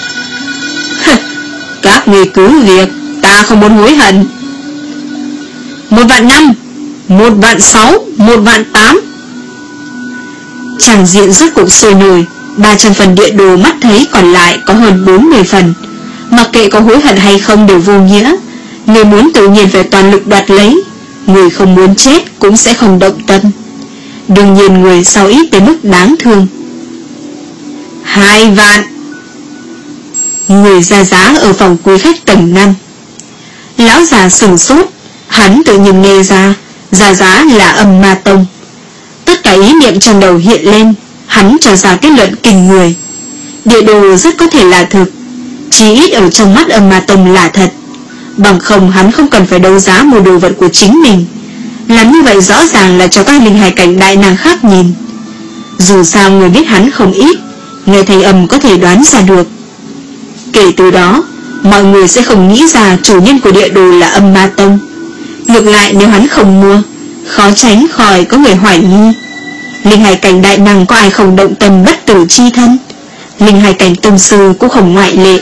Các người cứ việc, ta không muốn hối hận. Một vạn năm, một vạn sáu, một vạn tám. Tràng diện rốt cuộc sôi nổi. Ba trăm phần địa đồ mắt thấy còn lại có hơn bốn mươi phần. Mặc kệ có hối hận hay không đều vô nghĩa. Người muốn tự nhiên phải toàn lực đoạt lấy, người không muốn chết cũng sẽ không động tâm. Đương nhiên người sau ít tới mức đáng thương. Hai vạn. Người ra giá ở phòng quý khách tầng năm. Lão già sửng sốt. Hắn tự nhiên nghe ra ra giá là Âm Ma Tông. Tất cả ý niệm trong đầu hiện lên. Hắn cho ra kết luận kinh người. Địa đồ rất có thể là thực, chỉ ít ở trong mắt Âm Ma Tông là thật. Bằng không hắn không cần phải đấu giá mua đồ vật của chính mình. Làm như vậy rõ ràng là cho các linh hài cảnh đại năng khác nhìn. Dù sao người biết hắn không ít, nghe thanh âm có thể đoán ra được. Kể từ đó, mọi người sẽ không nghĩ ra chủ nhân của địa đồ là Âm Ma Tông. Ngược lại nếu hắn không mua, khó tránh khỏi có người hoài nghi. Linh hài cảnh đại năng có ai không động tâm bất tử chi thân? Linh hài cảnh tông sư cũng không ngoại lệ.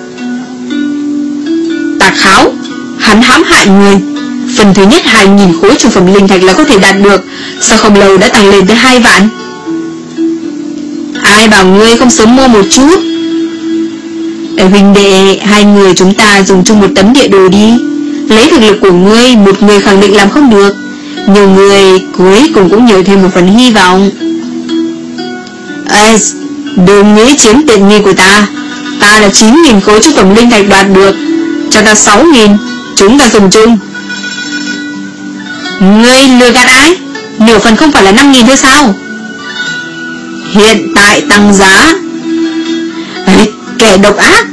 Tà Kháo, hắn hãm hại người. Phần thứ nhất hai nghìn khối trùng phẩm linh thạch là có thể đạt được, sao không lâu đã tăng lên tới hai vạn? Ai bảo ngươi không sớm mua một chút? Để huynh đệ, hai người chúng ta dùng chung một tấm địa đồ đi. Lấy thực lực của ngươi, một người khẳng định làm không được, nhiều người cuối cùng cũng nhiều thêm một phần hy vọng. Ê, đừng nghĩ chiếm tiện nghi của ta. Ta là chín nghìn khối trùng phẩm linh thạch đoạt được, cho ta sáu nghìn, chúng ta dùng chung. Ngươi lừa gạt ai? Nửa phần không phải là năm nghìn thôi sao? Hiện tại tăng giá. Ê, kẻ độc ác.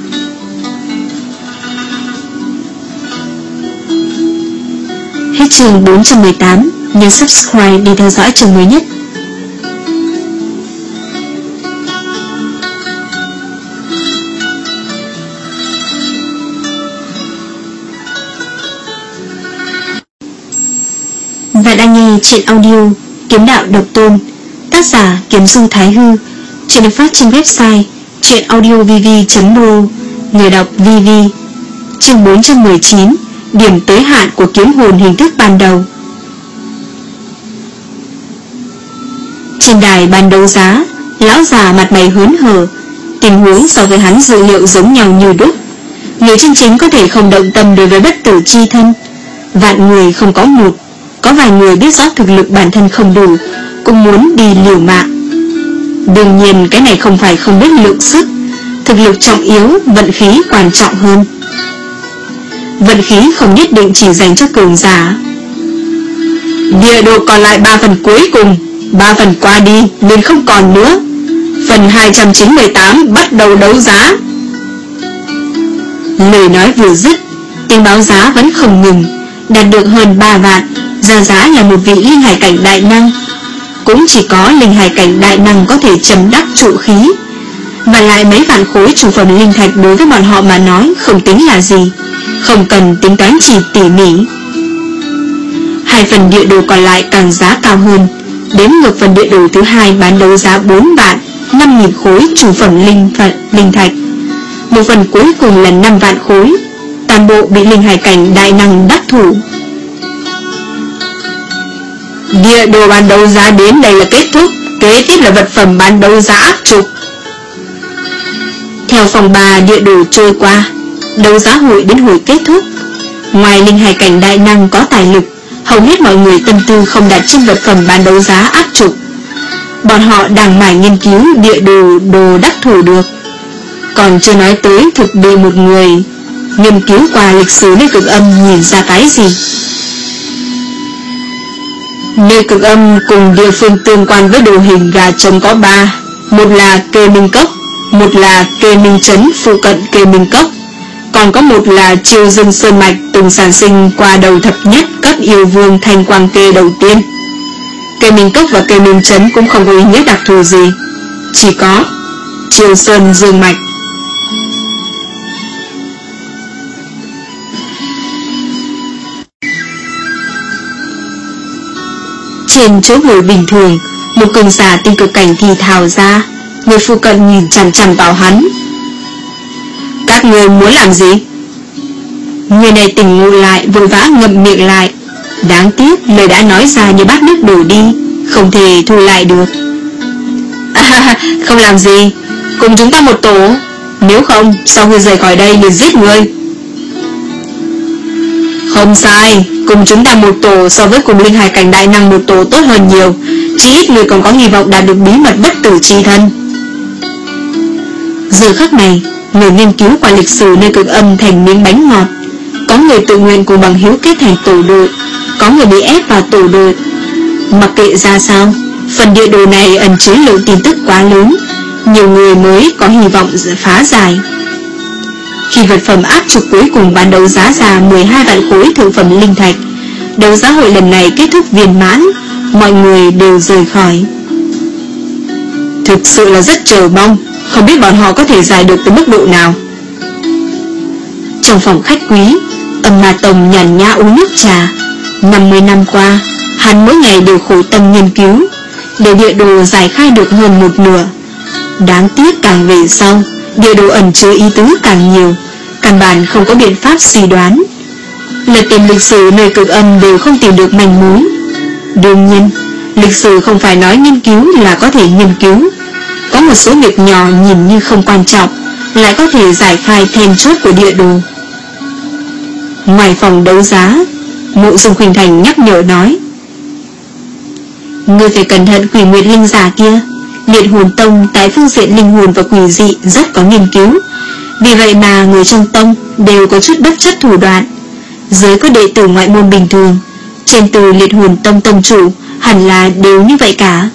Hết chương bốn trăm mười tám. Nhấn subscribe để theo dõi chương mới nhất. Và đang nghe truyện audio Kiếm Đạo Độc Tôn, tác giả Kiếm Du Thái Hư. Truyện được phát trên website truyện audio v v chấm pro. Người đọc vê vê. Chương bốn trăm mười chín. Điểm tới hạn của kiếm hồn hình thức ban đầu. Trên đài ban đấu giá, lão già mặt mày hớn hở. Tình huống so với hắn dự liệu giống nhau như đúc. Người chân chính có thể không động tâm đối với bất tử chi thân. Vạn người không có một. Có vài người biết rõ thực lực bản thân không đủ, cũng muốn đi liều mạng. Đương nhiên cái này không phải không biết lượng sức. Thực lực trọng yếu, vận khí quan trọng hơn. Vận khí không nhất định chỉ dành cho cường giả. Địa đồ còn lại ba phần cuối cùng, ba phần qua đi nên không còn nữa. Phần hai trăm chín mươi tám bắt đầu đấu giá. Lời nói vừa dứt, tiếng báo giá vẫn không ngừng. Đạt được hơn ba vạn, ra giá là một vị linh hải cảnh đại năng. Cũng chỉ có linh hải cảnh đại năng có thể trầm đắc trụ khí. Và lại mấy vạn khối trùng phẩm linh thạch đối với bọn họ mà nói không tính là gì, không cần tính toán chỉ tỉ mỉ. Hai phần địa đồ còn lại càng giá cao hơn. Đến ngược phần địa đồ thứ hai bán đấu giá bốn vạn, năm nghìn khối trùng phẩm linh, linh thạch. Một phần cuối cùng là năm vạn khối. Toàn bộ bị linh hải cảnh đại năng đắc thủ. Địa đồ bán đấu giá đến đây là kết thúc. Kế tiếp là vật phẩm bán đấu giá áp trục. Theo phòng ba địa đồ trôi qua, đấu giá hội đến hồi kết thúc. Ngoài linh hải cảnh đại năng có tài lực, hầu hết mọi người tâm tư không đặt trên vật phẩm bán đấu giá áp trục. Bọn họ đang mải nghiên cứu địa đồ đồ đắc thủ được. Còn chưa nói tới thực bị một người nghiên cứu qua lịch sử nơi cực âm nhìn ra cái gì. Nơi cực âm cùng địa phương tương quan với đồ hình gà trống có ba. Một là Kê Minh Cốc, một là Kê Minh Trấn phụ cận Kê Minh Cốc, còn Còn có một là Chiêu Dương Sơn Mạch từng sản sinh qua đầu thập nhất cấp yêu vương Thanh Quang Kê đầu tiên. Cây Minh Cốc và cây Minh Trấn cũng không có ý nghĩa đặc thù gì, chỉ có Chiêu Sơn Dương Mạch. Trên chỗ ngồi bình thường, một cường giả tinh cực cảnh thì thào ra. Người phụ cận nhìn chằm chằm vào hắn. Các người muốn làm gì? Người này tỉnh ngủ lại, vội vã ngậm miệng lại. Đáng tiếc lời đã nói ra như bát nước đổ đi, không thể thu lại được. À, không làm gì, cùng chúng ta một tổ. Nếu không, sau khi rời khỏi đây liền giết người. Không sai, cùng chúng ta một tổ so với cùng linh hải cảnh đại năng một tổ tốt hơn nhiều. Chỉ ít người còn có hy vọng đạt được bí mật bất tử chi thân. Giờ khắc này, người nghiên cứu qua lịch sử nơi cực âm thành miếng bánh ngọt. Có người tự nguyện cùng bằng hiếu kết thành tổ đội, có người bị ép vào tổ đội. Mặc kệ ra sao, phần địa đồ này ẩn chứa lượng tin tức quá lớn, nhiều người mới có hy vọng phá giải. Khi vật phẩm áp trục cuối cùng bán đấu giá ra mười hai vạn khối thượng phẩm linh thạch, đấu giá hội lần này kết thúc viên mãn, mọi người đều rời khỏi. Thực sự là rất chờ mong, không biết bọn họ có thể giải được tới mức độ nào. Trong phòng khách quý, Âm Ma Tông nhàn nhã uống nước trà. năm mươi năm qua, hắn mỗi ngày đều khổ tâm nghiên cứu, để địa đồ giải khai được hơn một nửa. Đáng tiếc càng về sau, địa đồ ẩn chứa ý tứ càng nhiều, căn bản không có biện pháp suy đoán. Lật tìm lịch sử nơi cực âm đều không tìm được manh mối. Đương nhiên, lịch sử không phải nói nghiên cứu là có thể nghiên cứu. Có một số việc nhỏ nhìn như không quan trọng, lại có thể giải khai then chốt của địa đồ. Ngoài phòng đấu giá, Mộ Dung Khuynh Thành nhắc nhở nói: Ngươi phải cẩn thận Quỷ Nguyệt Linh giả kia. Liệt Hồn Tông tại phương diện linh hồn và quỷ dị rất có nghiên cứu, vì vậy mà người trong tông đều có chút bất chấp thủ đoạn. Dưới có đệ tử ngoại môn bình thường, trên từ Liệt Hồn Tông tông chủ hẳn là đều như vậy cả.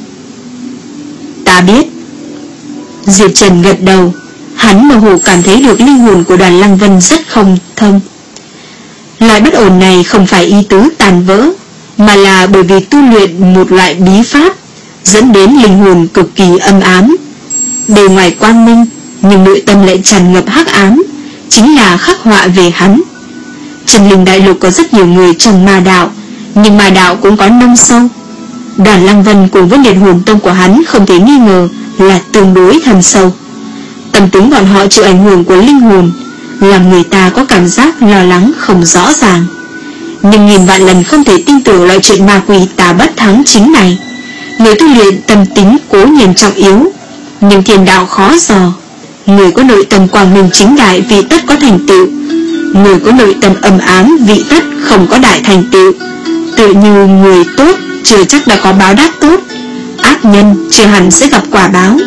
Ta biết. Diệp Trần gật đầu. Hắn mơ hồ cảm thấy được linh hồn của Đoàn Lăng Vân rất không thông. Loại bất ổn này không phải ý tứ tàn vỡ, mà là bởi vì tu luyện một loại bí pháp dẫn đến linh hồn cực kỳ âm ám. Bề ngoài quang minh, nhưng nội tâm lại tràn ngập hắc ám, chính là khắc họa về hắn. Trần Linh Đại Lục có rất nhiều người trong ma đạo, nhưng ma đạo cũng có nông sâu. Đoàn Lăng Vân cùng với Liệt Hồn Tông của hắn không thể nghi ngờ là tương đối thâm sâu. Tâm tính bọn họ chịu ảnh hưởng của linh hồn, làm người ta có cảm giác lo lắng không rõ ràng. Nhưng nghìn vạn lần không thể tin tưởng loại chuyện ma quỷ tà bất thắng chính này. Người tu luyện tâm tính cố nhiên trọng yếu, nhưng thiên đạo khó dò. Người có nội tâm quang minh chính đại vị tất có thành tựu, người có nội tâm âm ám vị tất không có đại thành tựu. Tự như người tốt chưa chắc đã có báo đáp tốt, ác nhân chưa hẳn sẽ gặp quả báo.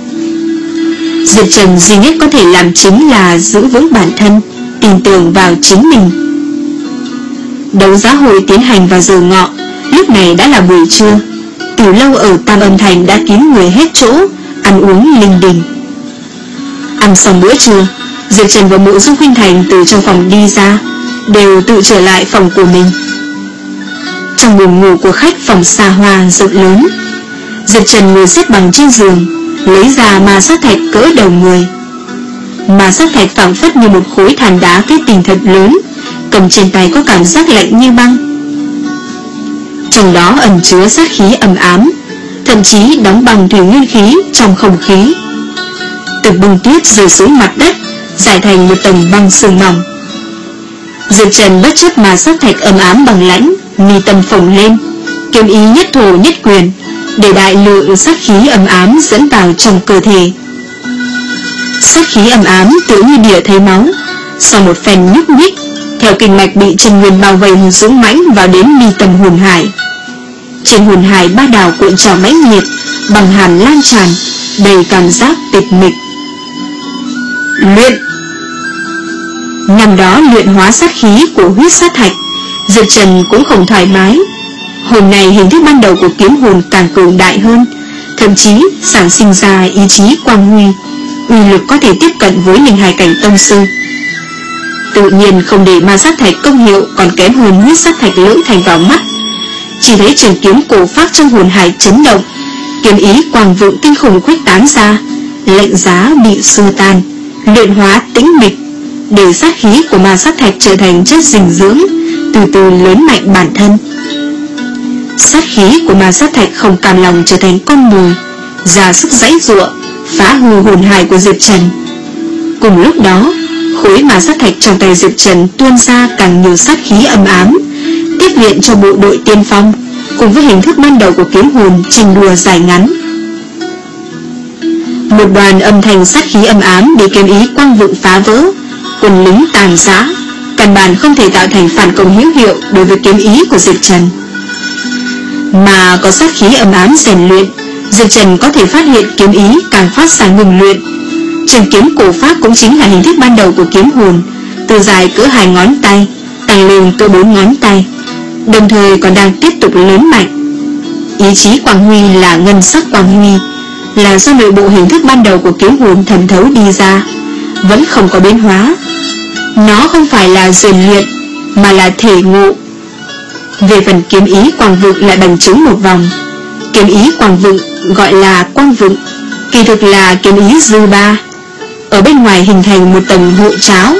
Diệp Trần duy nhất có thể làm chính là giữ vững bản thân, tin tưởng vào chính mình. Đấu giá hội tiến hành vào giờ ngọ, lúc này đã là buổi trưa. Từ lâu ở Tam Âm Thành đã kín người hết chỗ, ăn uống linh đình. Ăn xong bữa trưa, Diệp Trần và Mộ Dung Khuynh Thành từ trong phòng đi ra, đều tự trở lại phòng của mình. Trong buồng ngủ của khách phòng xa hoa rộng lớn, Diệp Trần ngồi xếp bằng trên giường, lấy ra ma sát thạch cỡ đầu người. Ma sát thạch phảng phất như một khối than đá kết tinh thật lớn, cầm trên tay có cảm giác lạnh như băng. Trong đó ẩn chứa sát khí ầm ám, thậm chí đóng băng thủy nguyên khí trong không khí. Từng bông tuyết rơi xuống mặt đất, giải thành một tầng băng sương mỏng. Diệp Trần bất chấp ma sát thạch ầm ám bằng lãnh, mi tâm phồng lên, kiếm ý nhất thổ nhất quyền, để đại lượng sát khí ầm ám dẫn vào trong cơ thể. Sát khí ầm ám tựa như địa thấy máu, sau một phen nhúc nhích, theo kinh mạch bị chân nguyên bao vây dũng mãnh vào đến mi tâm hồn hải. Trên hồn hải ba đảo cuộn trào mãnh nhiệt, bằng hàn lan tràn, đầy cảm giác tịch mịch. Luyện. Năm đó luyện hóa sát khí của huyết sát thạch, Diệp Trần cũng không thoải mái. Hôm nay hình thức ban đầu của kiếm hồn càng cường đại hơn, thậm chí sản sinh ra ý chí quang huy, uy lực có thể tiếp cận với linh hải cảnh tông sư. tự nhiên không để ma sát thạch công hiệu còn kém hơn huyết sát thạch lưỡng thành vào mắt. Chỉ thấy trường kiếm cổ phác trong hồn hải chấn động, kiếm ý quang vượng kinh khủng khuếch tán ra, lệnh giá bị xua tan, luyện hóa tĩnh mịch, để sát khí của ma sát thạch trở thành chất dinh dưỡng, từ từ lớn mạnh bản thân. Sát khí của ma sát thạch không cam lòng trở thành con mồi, ra sức giãy giụa, phá hư hồn hải của Diệp Trần. Cùng lúc đó, khối ma sát thạch trong tay Diệp Trần tuôn ra càng nhiều sát khí âm ám, tiếp viện cho bộ đội tiên phong, cùng với hình thức ban đầu của kiếm hồn trình đùa dài ngắn. Một đoàn âm thanh sát khí âm ám bị kiếm ý quang vượng phá vỡ, quân lính tàn rã, căn bản không thể tạo thành phản công hữu hiệu đối với kiếm ý của Diệp Trần. Mà có sát khí âm ám rèn luyện, Diệp Trần có thể phát hiện kiếm ý càng phát ra ngừng luyện. Trường kiếm cổ pháp cũng chính là hình thức ban đầu của kiếm hồn, từ dài cỡ hai ngón tay tăng lên cỡ bốn ngón tay, đồng thời còn đang tiếp tục lớn mạnh. Ý chí quang huy là ngân sắc quang huy, là do nội bộ hình thức ban đầu của kiếm hồn thẩm thấu đi ra, vẫn không có biến hóa. Nó không phải là rèn luyện, mà là thể ngộ. Về phần kiếm ý quang vượng lại bằng chứng một vòng. Kiếm ý quang vượng gọi là quang vượng, kỳ thực là kiếm ý dư ba, ở bên ngoài hình thành một tầng hộ cháo,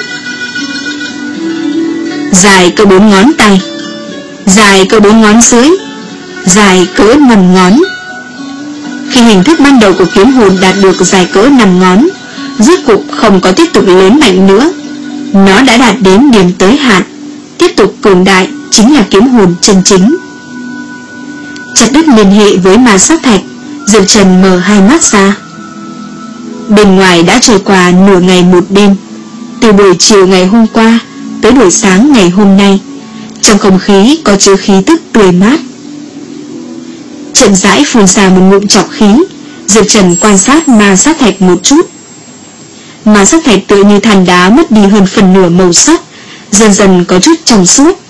dài cỡ bốn ngón tay, dài cỡ bốn ngón dưới, dài cỡ năm ngón. Khi hình thức ban đầu của kiếm hồn đạt được dài cỡ năm ngón, rốt cục không có tiếp tục lớn mạnh nữa, nó đã đạt đến điểm tới hạn, tiếp tục cường đại chính là kiếm hồn chân chính. Chặt đứt liên hệ với ma sát thạch, Diệp Trần mở hai mắt ra. Bên ngoài đã trôi qua nửa ngày một đêm, từ buổi chiều ngày hôm qua tới buổi sáng ngày hôm nay, trong không khí có chứa khí tức tươi mát. Chậm rãi phun ra một ngụm trọc khí, Diệp Trần quan sát ma sát thạch một chút. Ma sát thạch tựa như than đá mất đi hơn phần nửa màu sắc, dần dần có chút trong suốt.